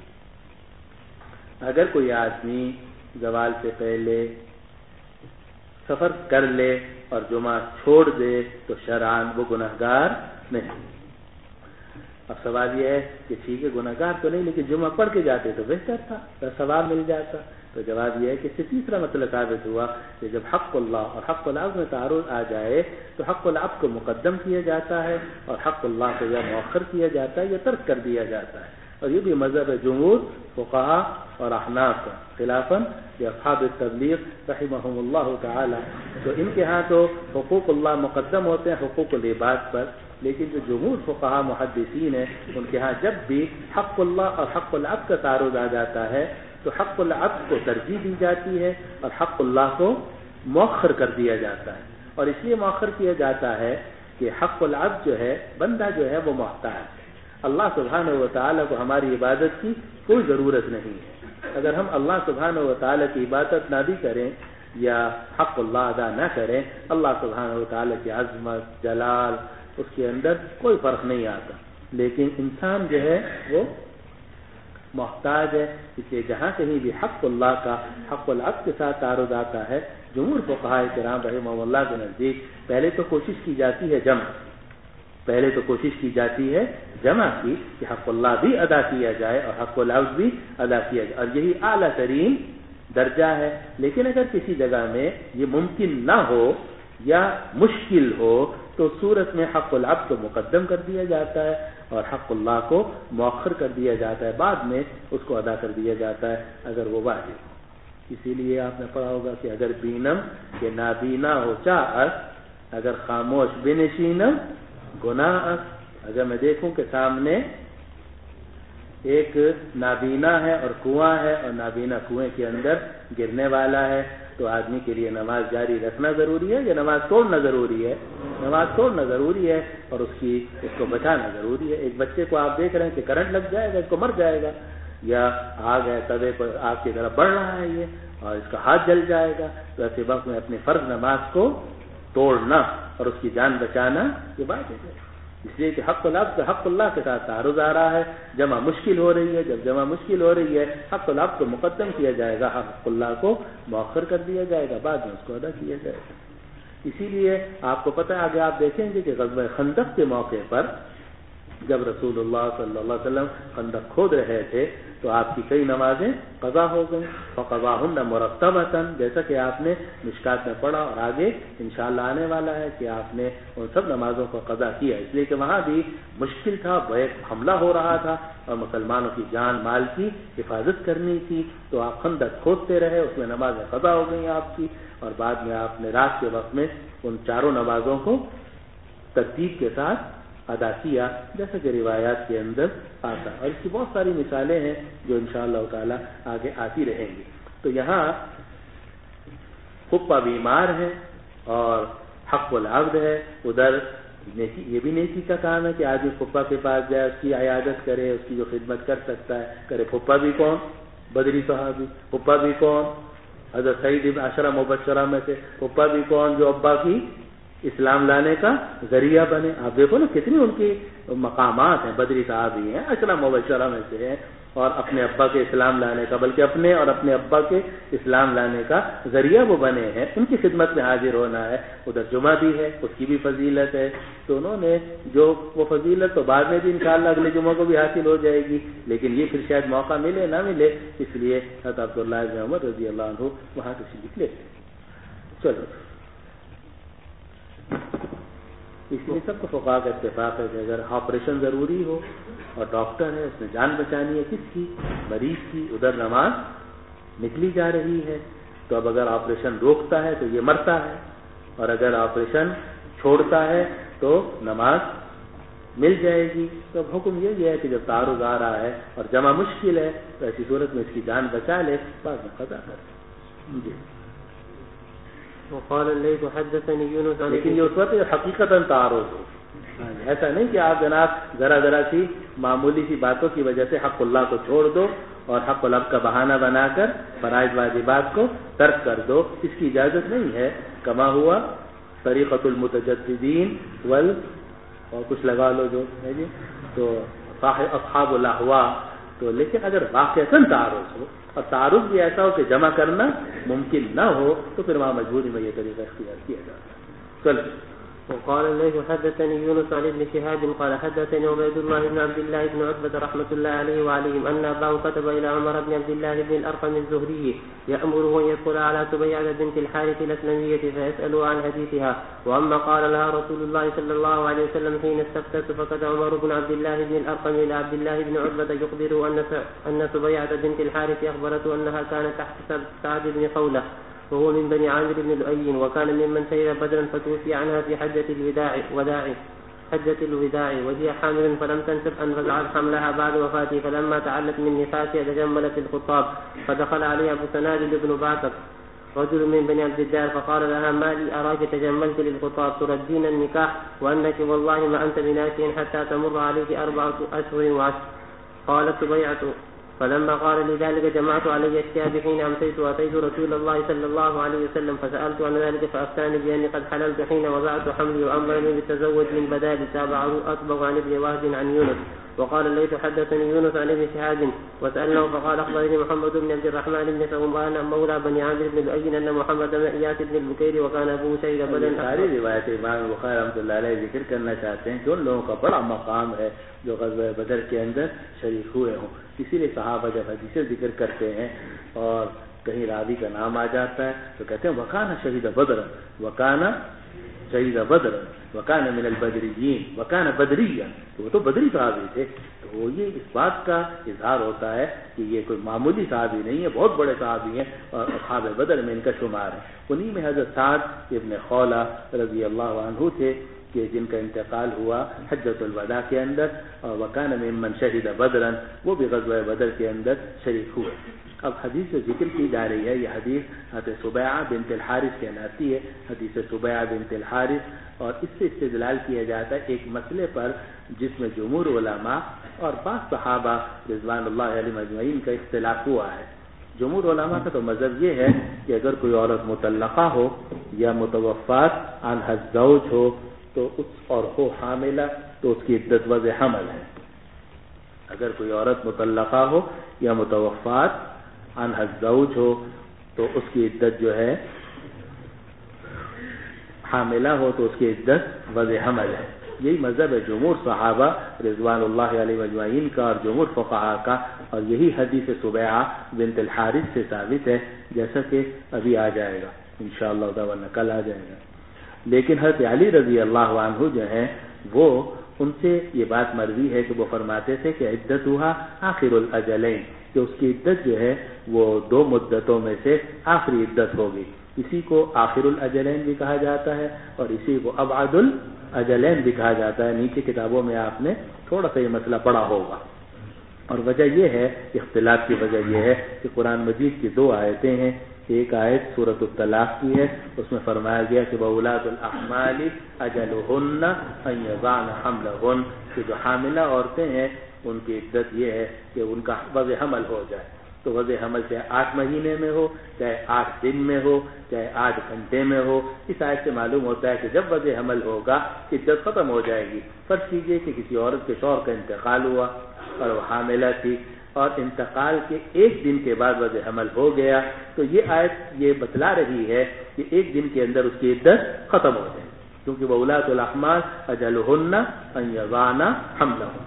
اگر کوئی آدمی زوال سے پہلے سفر کر لے اور جمعہ چھوڑ دے تو شرعاً وہ گنہگار نہیں. اب سوال یہ ہے کہ ٹھیک ہے گنہگار تو نہیں، لیکن جمعہ پڑھ کے جاتے تو بہتر تھا، تو ثواب مل جاتا. تو جواب یہ ہے کہ اس سے تیسرا مسئلہ ثابت ہوا کہ جب حق اللہ اور حق العبد میں تعارض آ جائے تو حق العبد کو مقدم کیا جاتا ہے اور حق اللہ کو یا مؤخر کیا جاتا ہے یا ترک کر دیا جاتا ہے. اور یہ بھی مذہب ہے جمہور فقہا اور احناف کا، خلافاً اصحاب التبلیغ رحمہم اللہ تعالی. تو ان کے ہاں تو حقوق اللہ مقدم ہوتے ہیں حقوق العباد پر، لیکن جو جمہور فقہا محدثین ہیں ان کے ہاں جب بھی حق اللہ اور حق العبد کا تعارض آ جاتا ہے تو حق العبد کو ترجیح دی جاتی ہے اور حق اللہ کو مؤخر کر دیا جاتا ہے. اور اس لیے مؤخر کیا جاتا ہے کہ حق العبد جو ہے، بندہ جو ہے وہ محتاج ہے. اللہ سبحانہ و تعالیٰ کو ہماری عبادت کی کوئی ضرورت نہیں ہے. اگر ہم اللہ سبحانہ و تعالیٰ کی عبادت نہ بھی کریں یا حق اللہ ادا نہ کریں، اللہ سبحانہ و تعالیٰ کی عظمت جلال اس کے اندر کوئی فرق نہیں آتا. لیکن انسان جو ہے وہ محتاج ہے. اس لیے جہاں کہیں بھی حق اللہ کا حق العبد کے ساتھ تعارض آتا ہے جمہور فقہاء کرام رحمہم اللہ کے نزدیک پہلے تو کوشش کی جاتی ہے جمع کی کہ حق اللہ بھی ادا کیا جائے اور حق العبد بھی ادا کیا جائے، اور یہی اعلیٰ ترین درجہ ہے. لیکن اگر کسی جگہ میں یہ ممکن نہ ہو یا مشکل ہو تو صورت میں حق العبد کو مقدم کر دیا جاتا ہے اور حق اللہ کو مؤخر کر دیا جاتا ہے، بعد میں اس کو ادا کر دیا جاتا ہے اگر وہ واجب ہو. اسی لیے آپ نے پڑھا ہوگا کہ اگر بینم کہ نابینا ہو چاہت، اگر خاموش بنشینم گناہ. اگر میں دیکھوں کہ سامنے ایک نابینا ہے اور کنواں ہے اور نابینا کنویں کے اندر گرنے والا ہے تو آدمی کے لیے نماز جاری رکھنا ضروری ہے یا نماز توڑنا ضروری ہے؟ نماز توڑنا ضروری ہے اور اس کو بچانا ضروری ہے. ایک بچے کو آپ دیکھ رہے ہیں کہ کرنٹ لگ جائے گا، اس کو مر جائے گا، یا آگ ہے توے پر آگ کی طرف بڑھ رہا ہے یہ اور اس کا ہاتھ جل جائے گا، تو ایسے وقت میں اپنی فرض نماز کو توڑنا اور اس کی جان بچانا یہ بات ہے. اس لیے کہ حق اللہ کے ساتھ تعارض آ رہا ہے، جمع مشکل ہو رہی ہے. جب جمع مشکل ہو رہی ہے حق العبد کو مقدم کیا جائے گا، حق اللہ کو مؤخر کر دیا جائے گا، بعد میں اس کو ادا کیا جائے گا. اسی لیے آپ کو پتہ ہے آگے آپ دیکھیں گے کہ غزوہ خندق کے موقع پر جب رسول اللہ صلی اللہ علیہ وسلم خندق کھود رہے تھے تو آپ کی کئی نمازیں قضا ہو گئیں. فقضاہن مرتبۃ، جیسا کہ آپ نے مشکات میں پڑھا اور آگے انشاءاللہ آنے والا ہے کہ آپ نے ان سب نمازوں کو قضا کیا. اس لیے کہ وہاں بھی مشکل تھا، ایک حملہ ہو رہا تھا اور مسلمانوں کی جان مال کی حفاظت کرنی تھی، تو آپ خندق کھودتے رہے، اس میں نمازیں قضا ہو گئیں آپ کی، اور بعد میں آپ نے رات کے وقت میں ان چاروں نمازوں کو ترتیب کے ساتھ ادا کیا جیسا کہ روایات کے اندر آتا. اور اس کی بہت ساری مثالیں ہیں جو انشاءاللہ تعالی آگے آتی رہیں گی. تو یہاں خپہ بیمار ہے اور حق العبد ہے، ادھر یہ بھی نیکی کا کام ہے کہ آدمی پھپھا کے پاس جائے، اس کی عیادت کرے، اس کی جو خدمت کر سکتا ہے کرے۔ پھپھا بھی کون؟ بدری صحابی۔ پھپھا بھی کون؟ حضرت سعید ابن عشرہ مبشرہ میں سے۔ پھپھا بھی کون؟ جو ابا کی اسلام لانے کا ذریعہ بنے۔ آپ دیکھو نا کتنی ان کی مقامات ہیں، بدری صحابی ہیں، عشرہ مبشرہ میں سے ہیں، اور اپنے ابا کے اسلام لانے کا، بلکہ اپنے اور اپنے ابا کے اسلام لانے کا ذریعہ وہ بنے ہیں، ان کی خدمت میں حاضر ہونا ہے۔ ادھر جمعہ بھی ہے، اس کی بھی فضیلت ہے، تو انہوں نے جو وہ فضیلت تو بعد میں بھی انشاءاللہ اگلے جمعہ کو بھی حاصل ہو جائے گی، لیکن یہ پھر شاید موقع ملے نہ ملے، اس لیے حضرت عبداللہ بن عمر رضی اللہ عنہ وہاں تشریف لے۔ چلو اس لیے سب کو فقہاء کا اتفاق ہے کہ اگر آپریشن ضروری ہو اور ڈاکٹر ہے، اس نے جان بچانی ہے کس کی؟ مریض کی، ادھر نماز نکلی جا رہی ہے، تو اب اگر آپریشن روکتا ہے تو یہ مرتا ہے، اور اگر آپریشن چھوڑتا ہے تو نماز مل جائے گی۔ تو اب حکم یہ ہے کہ جب تعارض آ رہا ہے اور جمع مشکل ہے تو ایسی صورت میں اس کی جان بچا لے، بعد میں قضا کر۔ جی وقال الليث حدثني يونس عن لیکن یہ اس وقت حقیقتاً تعارض ہو، ایسا نہیں کہ آپ جناب ذرا سی معمولی سی باتوں کی وجہ سے حق اللہ کو چھوڑ دو اور حق العبد کا بہانہ بنا کر فرائض واجبات کو ترک کر دو، اس کی اجازت نہیں ہے۔ کما ہوا طریقۃ المتجددین اور کچھ لگا لو جو ہے جی، تو اصحاب الاہواء۔ تو لیکن اگر واقعتاً تعارض ہو اور تعارض بھی ایسا ہو کہ جمع کرنا ممکن نہ ہو تو پھر وہاں مجبوری میں یہ طریقہ اختیار کیا جاتا ہے۔ چلو وقال الليث حدثني يونس عن ابن شهاب قال حدثني عبيد الله بن عبد الله بن عتبة رحمة الله عليه وعليهم أن أباه كتب إلى عمر بن عبد الله بن الأرقم الزهري يأمره أن يدخل على سبيعة بنت الحارث الأسلمية فيسأله عن حديثها، وأما قال لها رسول الله صلى الله عليه وسلم حين استفتت فقد عمر بن عبد الله بن الأرقم إلى عبد الله بن عتبة يخبره أن سبيعة بنت الحارث أخبرته أنها كانت تحت سعد بن خولة وهو من بني عامر بن لؤي، وكان ممن شهد بدرا فتوفي عنها في حجة الوداع وهي حامل فلم تنسب أن رجعت حملها بعد وفاته، فلما تعلت من نفاسها تجملت الخطاب، فدخل عليها أبو سنابل بن بعثر رجل من بني عبد الدار فقال لها ما لي أراك تجملت للخطاب تردين النكاح وأنك والله ما أنت بناسي حتى تمر عليك 4 أشهر وعشر. قالت سبيعة فلما قال لذلك جمعت علي الثياب حين أمسيت وأتيت رسول الله صلى الله عليه وسلم فسألت عن ذلك فأفتاني بأني قد حللت حين وضعت حملي وأمرني بالتزوج من بدال. تابعه أطبق عن ابن وهب عن يونس. وقال الليث حدثني يونس عن ابن شهاب وسألناه فقال أخبرني محمد بن عبد الرحمن بن ثوبان مولى بني عامر بن لؤي أن محمد بن إياس بن البكير وكان أبوه شهيد بدر. ساری روایت امام بخاری رحمۃ اللہ علیہ ذکر کرنا چاہتے ہیں کہ ان لوگوں کا بڑا مقام ہے جو غزوہ بدر کے اندر شریک ہوئے ہوں. اسی لیے صحابہ جب حدیثیں ذکر کرتے ہیں اور کہیں راوی کا نام آ جاتا ہے تو کہتے ہیں وکانا شہید بدر، وکانا شہید بدر، وکانا من البدریین، وکانا بدریہ، تو وہ تو بدری صحابی تھے. تو یہ اس بات کا اظہار ہوتا ہے کہ یہ کوئی معمولی صحابی نہیں ہے، بہت بڑے صحابی ہیں اور اصحاب بدر میں ان کا شمار ہے. انہی میں حضرت سعد ابن خولہ رضی اللہ عنہ تھے کہ جن کا انتقال ہوا حجۃ الوداع کے اندر، اور وکان ممن شہد بدرا، وہ بھی غزوہ بدر کے اندر شریک ہوئے. اب حدیث سے ذکر کی جا رہی ہے، یہ حدیث حضرت سبیعہ بنت الحارث کہلاتی ہے، حدیث سبیعہ بنت الحارث. اور اس سے استدلال کیا جاتا ہے ایک مسئلے پر جس میں جمہور علماء اور بعض صحابہ رضوان اللہ علیہم اجمعین کا اختلاف ہوا ہے. جمہور علماء کا تو مذہب یہ ہے کہ اگر کوئی عورت مطلقہ ہو یا متوفات عنہا الزوج ہو تو اور ہو حاملہ تو اس کی عدت وضع حمل ہے. اگر کوئی عورت مطلقہ ہو یا متوفات عنہا الزوج ہو تو اس کی عدت جو ہے حاملہ ہو تو اس کی عدت وضع حمل ہے. یہی مذہب ہے جمہور صحابہ رضوان اللہ علیہ اجمعین کا اور جمہور فقہاء کا، اور یہی حدیث سبیعہ بنت الحارث سے ثابت ہے، جیسا کہ ابھی آ جائے گا انشاءاللہ ورنہ کل آ جائے گا. لیکن حضرت علی رضی اللہ عنہ جو ہیں وہ ان سے یہ بات مروی ہے کہ وہ فرماتے تھے کہ عدتھا آخر الاجلین، کہ اس کی عدت جو ہے وہ 2 مدتوں میں سے آخری عدت ہوگی. اسی کو آخر الاجلین بھی کہا جاتا ہے اور اسی کو ابعد الاجلین بھی کہا جاتا ہے. نیچے کتابوں میں آپ نے تھوڑا سا یہ مسئلہ پڑھا ہوگا. اور وجہ یہ ہے، اختلاف کی وجہ یہ ہے کہ قرآن مجید کی 2 آیتیں ہیں، ایک آیت سورۃ الطلاق کی ہے، اس میں فرمایا گیا کہ وَأُولَاتُ الْأَحْمَالِ أَجَلُهُنَّ أَن يَضَعْنَ حَمْلَهُنَّ، کہ جو حاملہ عورتیں ہیں ان کی عدت یہ ہے کہ ان کا وضع حمل ہو جائے. تو وضع حمل چاہے 8 مہینے میں ہو، چاہے 8 دن میں ہو، چاہے 8 گھنٹے میں ہو. اس آیت سے معلوم ہوتا ہے کہ جب وضع حمل ہوگا عدت ختم ہو جائے گی. فرض کیجئے کہ کسی عورت کے شوہر کا انتقال ہوا اور وہ حاملہ تھی اور انتقال کے 1 دن کے بعد وضع حمل ہو گیا، تو یہ آیت یہ بتلا رہی ہے کہ 1 دن کے اندر اس کی عدت ختم ہو جائے، کیونکہ وَأُولَاتُ الْأَحْمَالِ أَجَلُهُنَّ أَن يَضَعْنَ حَمْلَهُنَّ.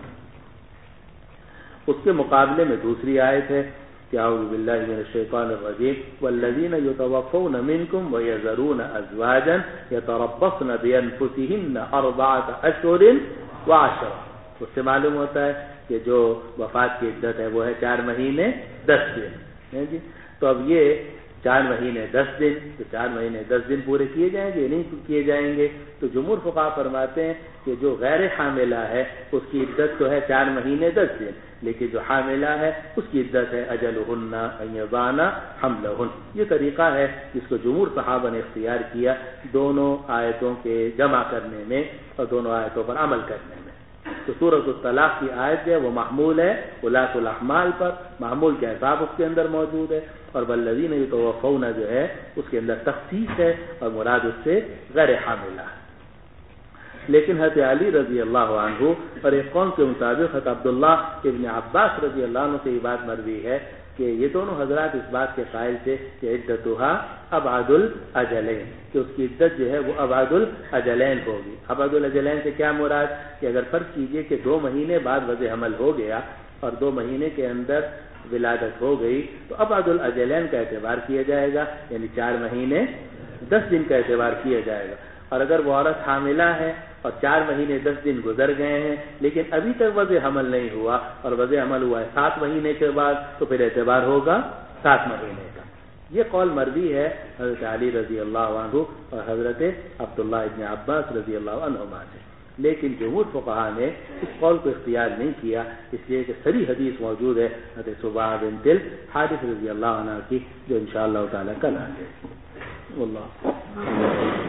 اس کے مقابلے میں دوسری آیت ہے کہ اعوذ باللہ من الشیطان الرجیم والذین یتوفون منکم ویذرون ازواجا یتربصن بانفسہن 4 اشہر و10. اس سے معلوم ہوتا ہے کہ جو وفات کی عدت ہے وہ ہے 4 مہینے 10 دن. تو اب یہ 4 مہینے 10 دن، تو 4 مہینے 10 دن پورے کیے جائیں گے نہیں کیے جائیں گے؟ تو جمہور فقہا فرماتے ہیں کہ جو غیر حاملہ ہے اس کی عدت تو ہے 4 مہینے 10 دن، لیکن جو حاملہ ہے اس کی عدت ہے اجلہن ان یضعن حملہن. یہ طریقہ ہے جس کو جمہور صحابہ نے اختیار کیا دونوں آیتوں کے جمع کرنے میں اور دونوں آیتوں پر عمل کرنے میں. تو سورۃ الطلاق کی آیت جو ہے وہ محمول ہے اولاۃ الاحمال پر، محمول کا حساب اس کے اندر موجود ہے، اور والذین یتوفون جو ہے اس کے اندر تخصیص ہے اور مراد اس سے غیر حاملہ ہے. لیکن حضرت علی رضی اللہ عنہ اور ایک قول کے مطابق حضرت عبداللہ ابن عباس رضی اللہ عنہ سے یہ بات مروی ہے کہ یہ دونوں حضرات اس بات کے قائل تھے کہ عدتها ابعد الاجلین، کہ اس کی عدت جو ہے وہ ابعد الاجلین ہوگی. ابعد الاجلین سے کیا مراد؟ کہ اگر فرض کیجئے کہ 2 مہینے بعد وضع حمل ہو گیا اور 2 مہینے کے اندر ولادت ہو گئی تو ابعد الاجلین کا اعتبار کیا جائے گا، یعنی 4 مہینے 10 دن کا اعتبار کیا جائے گا. اور اگر وہ عورت حاملہ ہے اور 4 مہینے 10 دن گزر گئے ہیں لیکن ابھی تک وضع حمل نہیں ہوا اور وضع حمل ہوا ہے 7 مہینے کے بعد، تو پھر اعتبار ہوگا 7 مہینے کا. یہ قول مروی ہے حضرت علی رضی اللہ عنہ اور حضرت عبداللہ ابن عباس رضی اللہ عنہما سے. لیکن جمہور فقہا نے اس قول کو اختیار نہیں کیا، اس لیے کہ صریح حدیث موجود ہے حضرت صبح بنت الحارث رضی اللہ عنہ کی، جو انشاءاللہ تعالی کل آئے. واللہ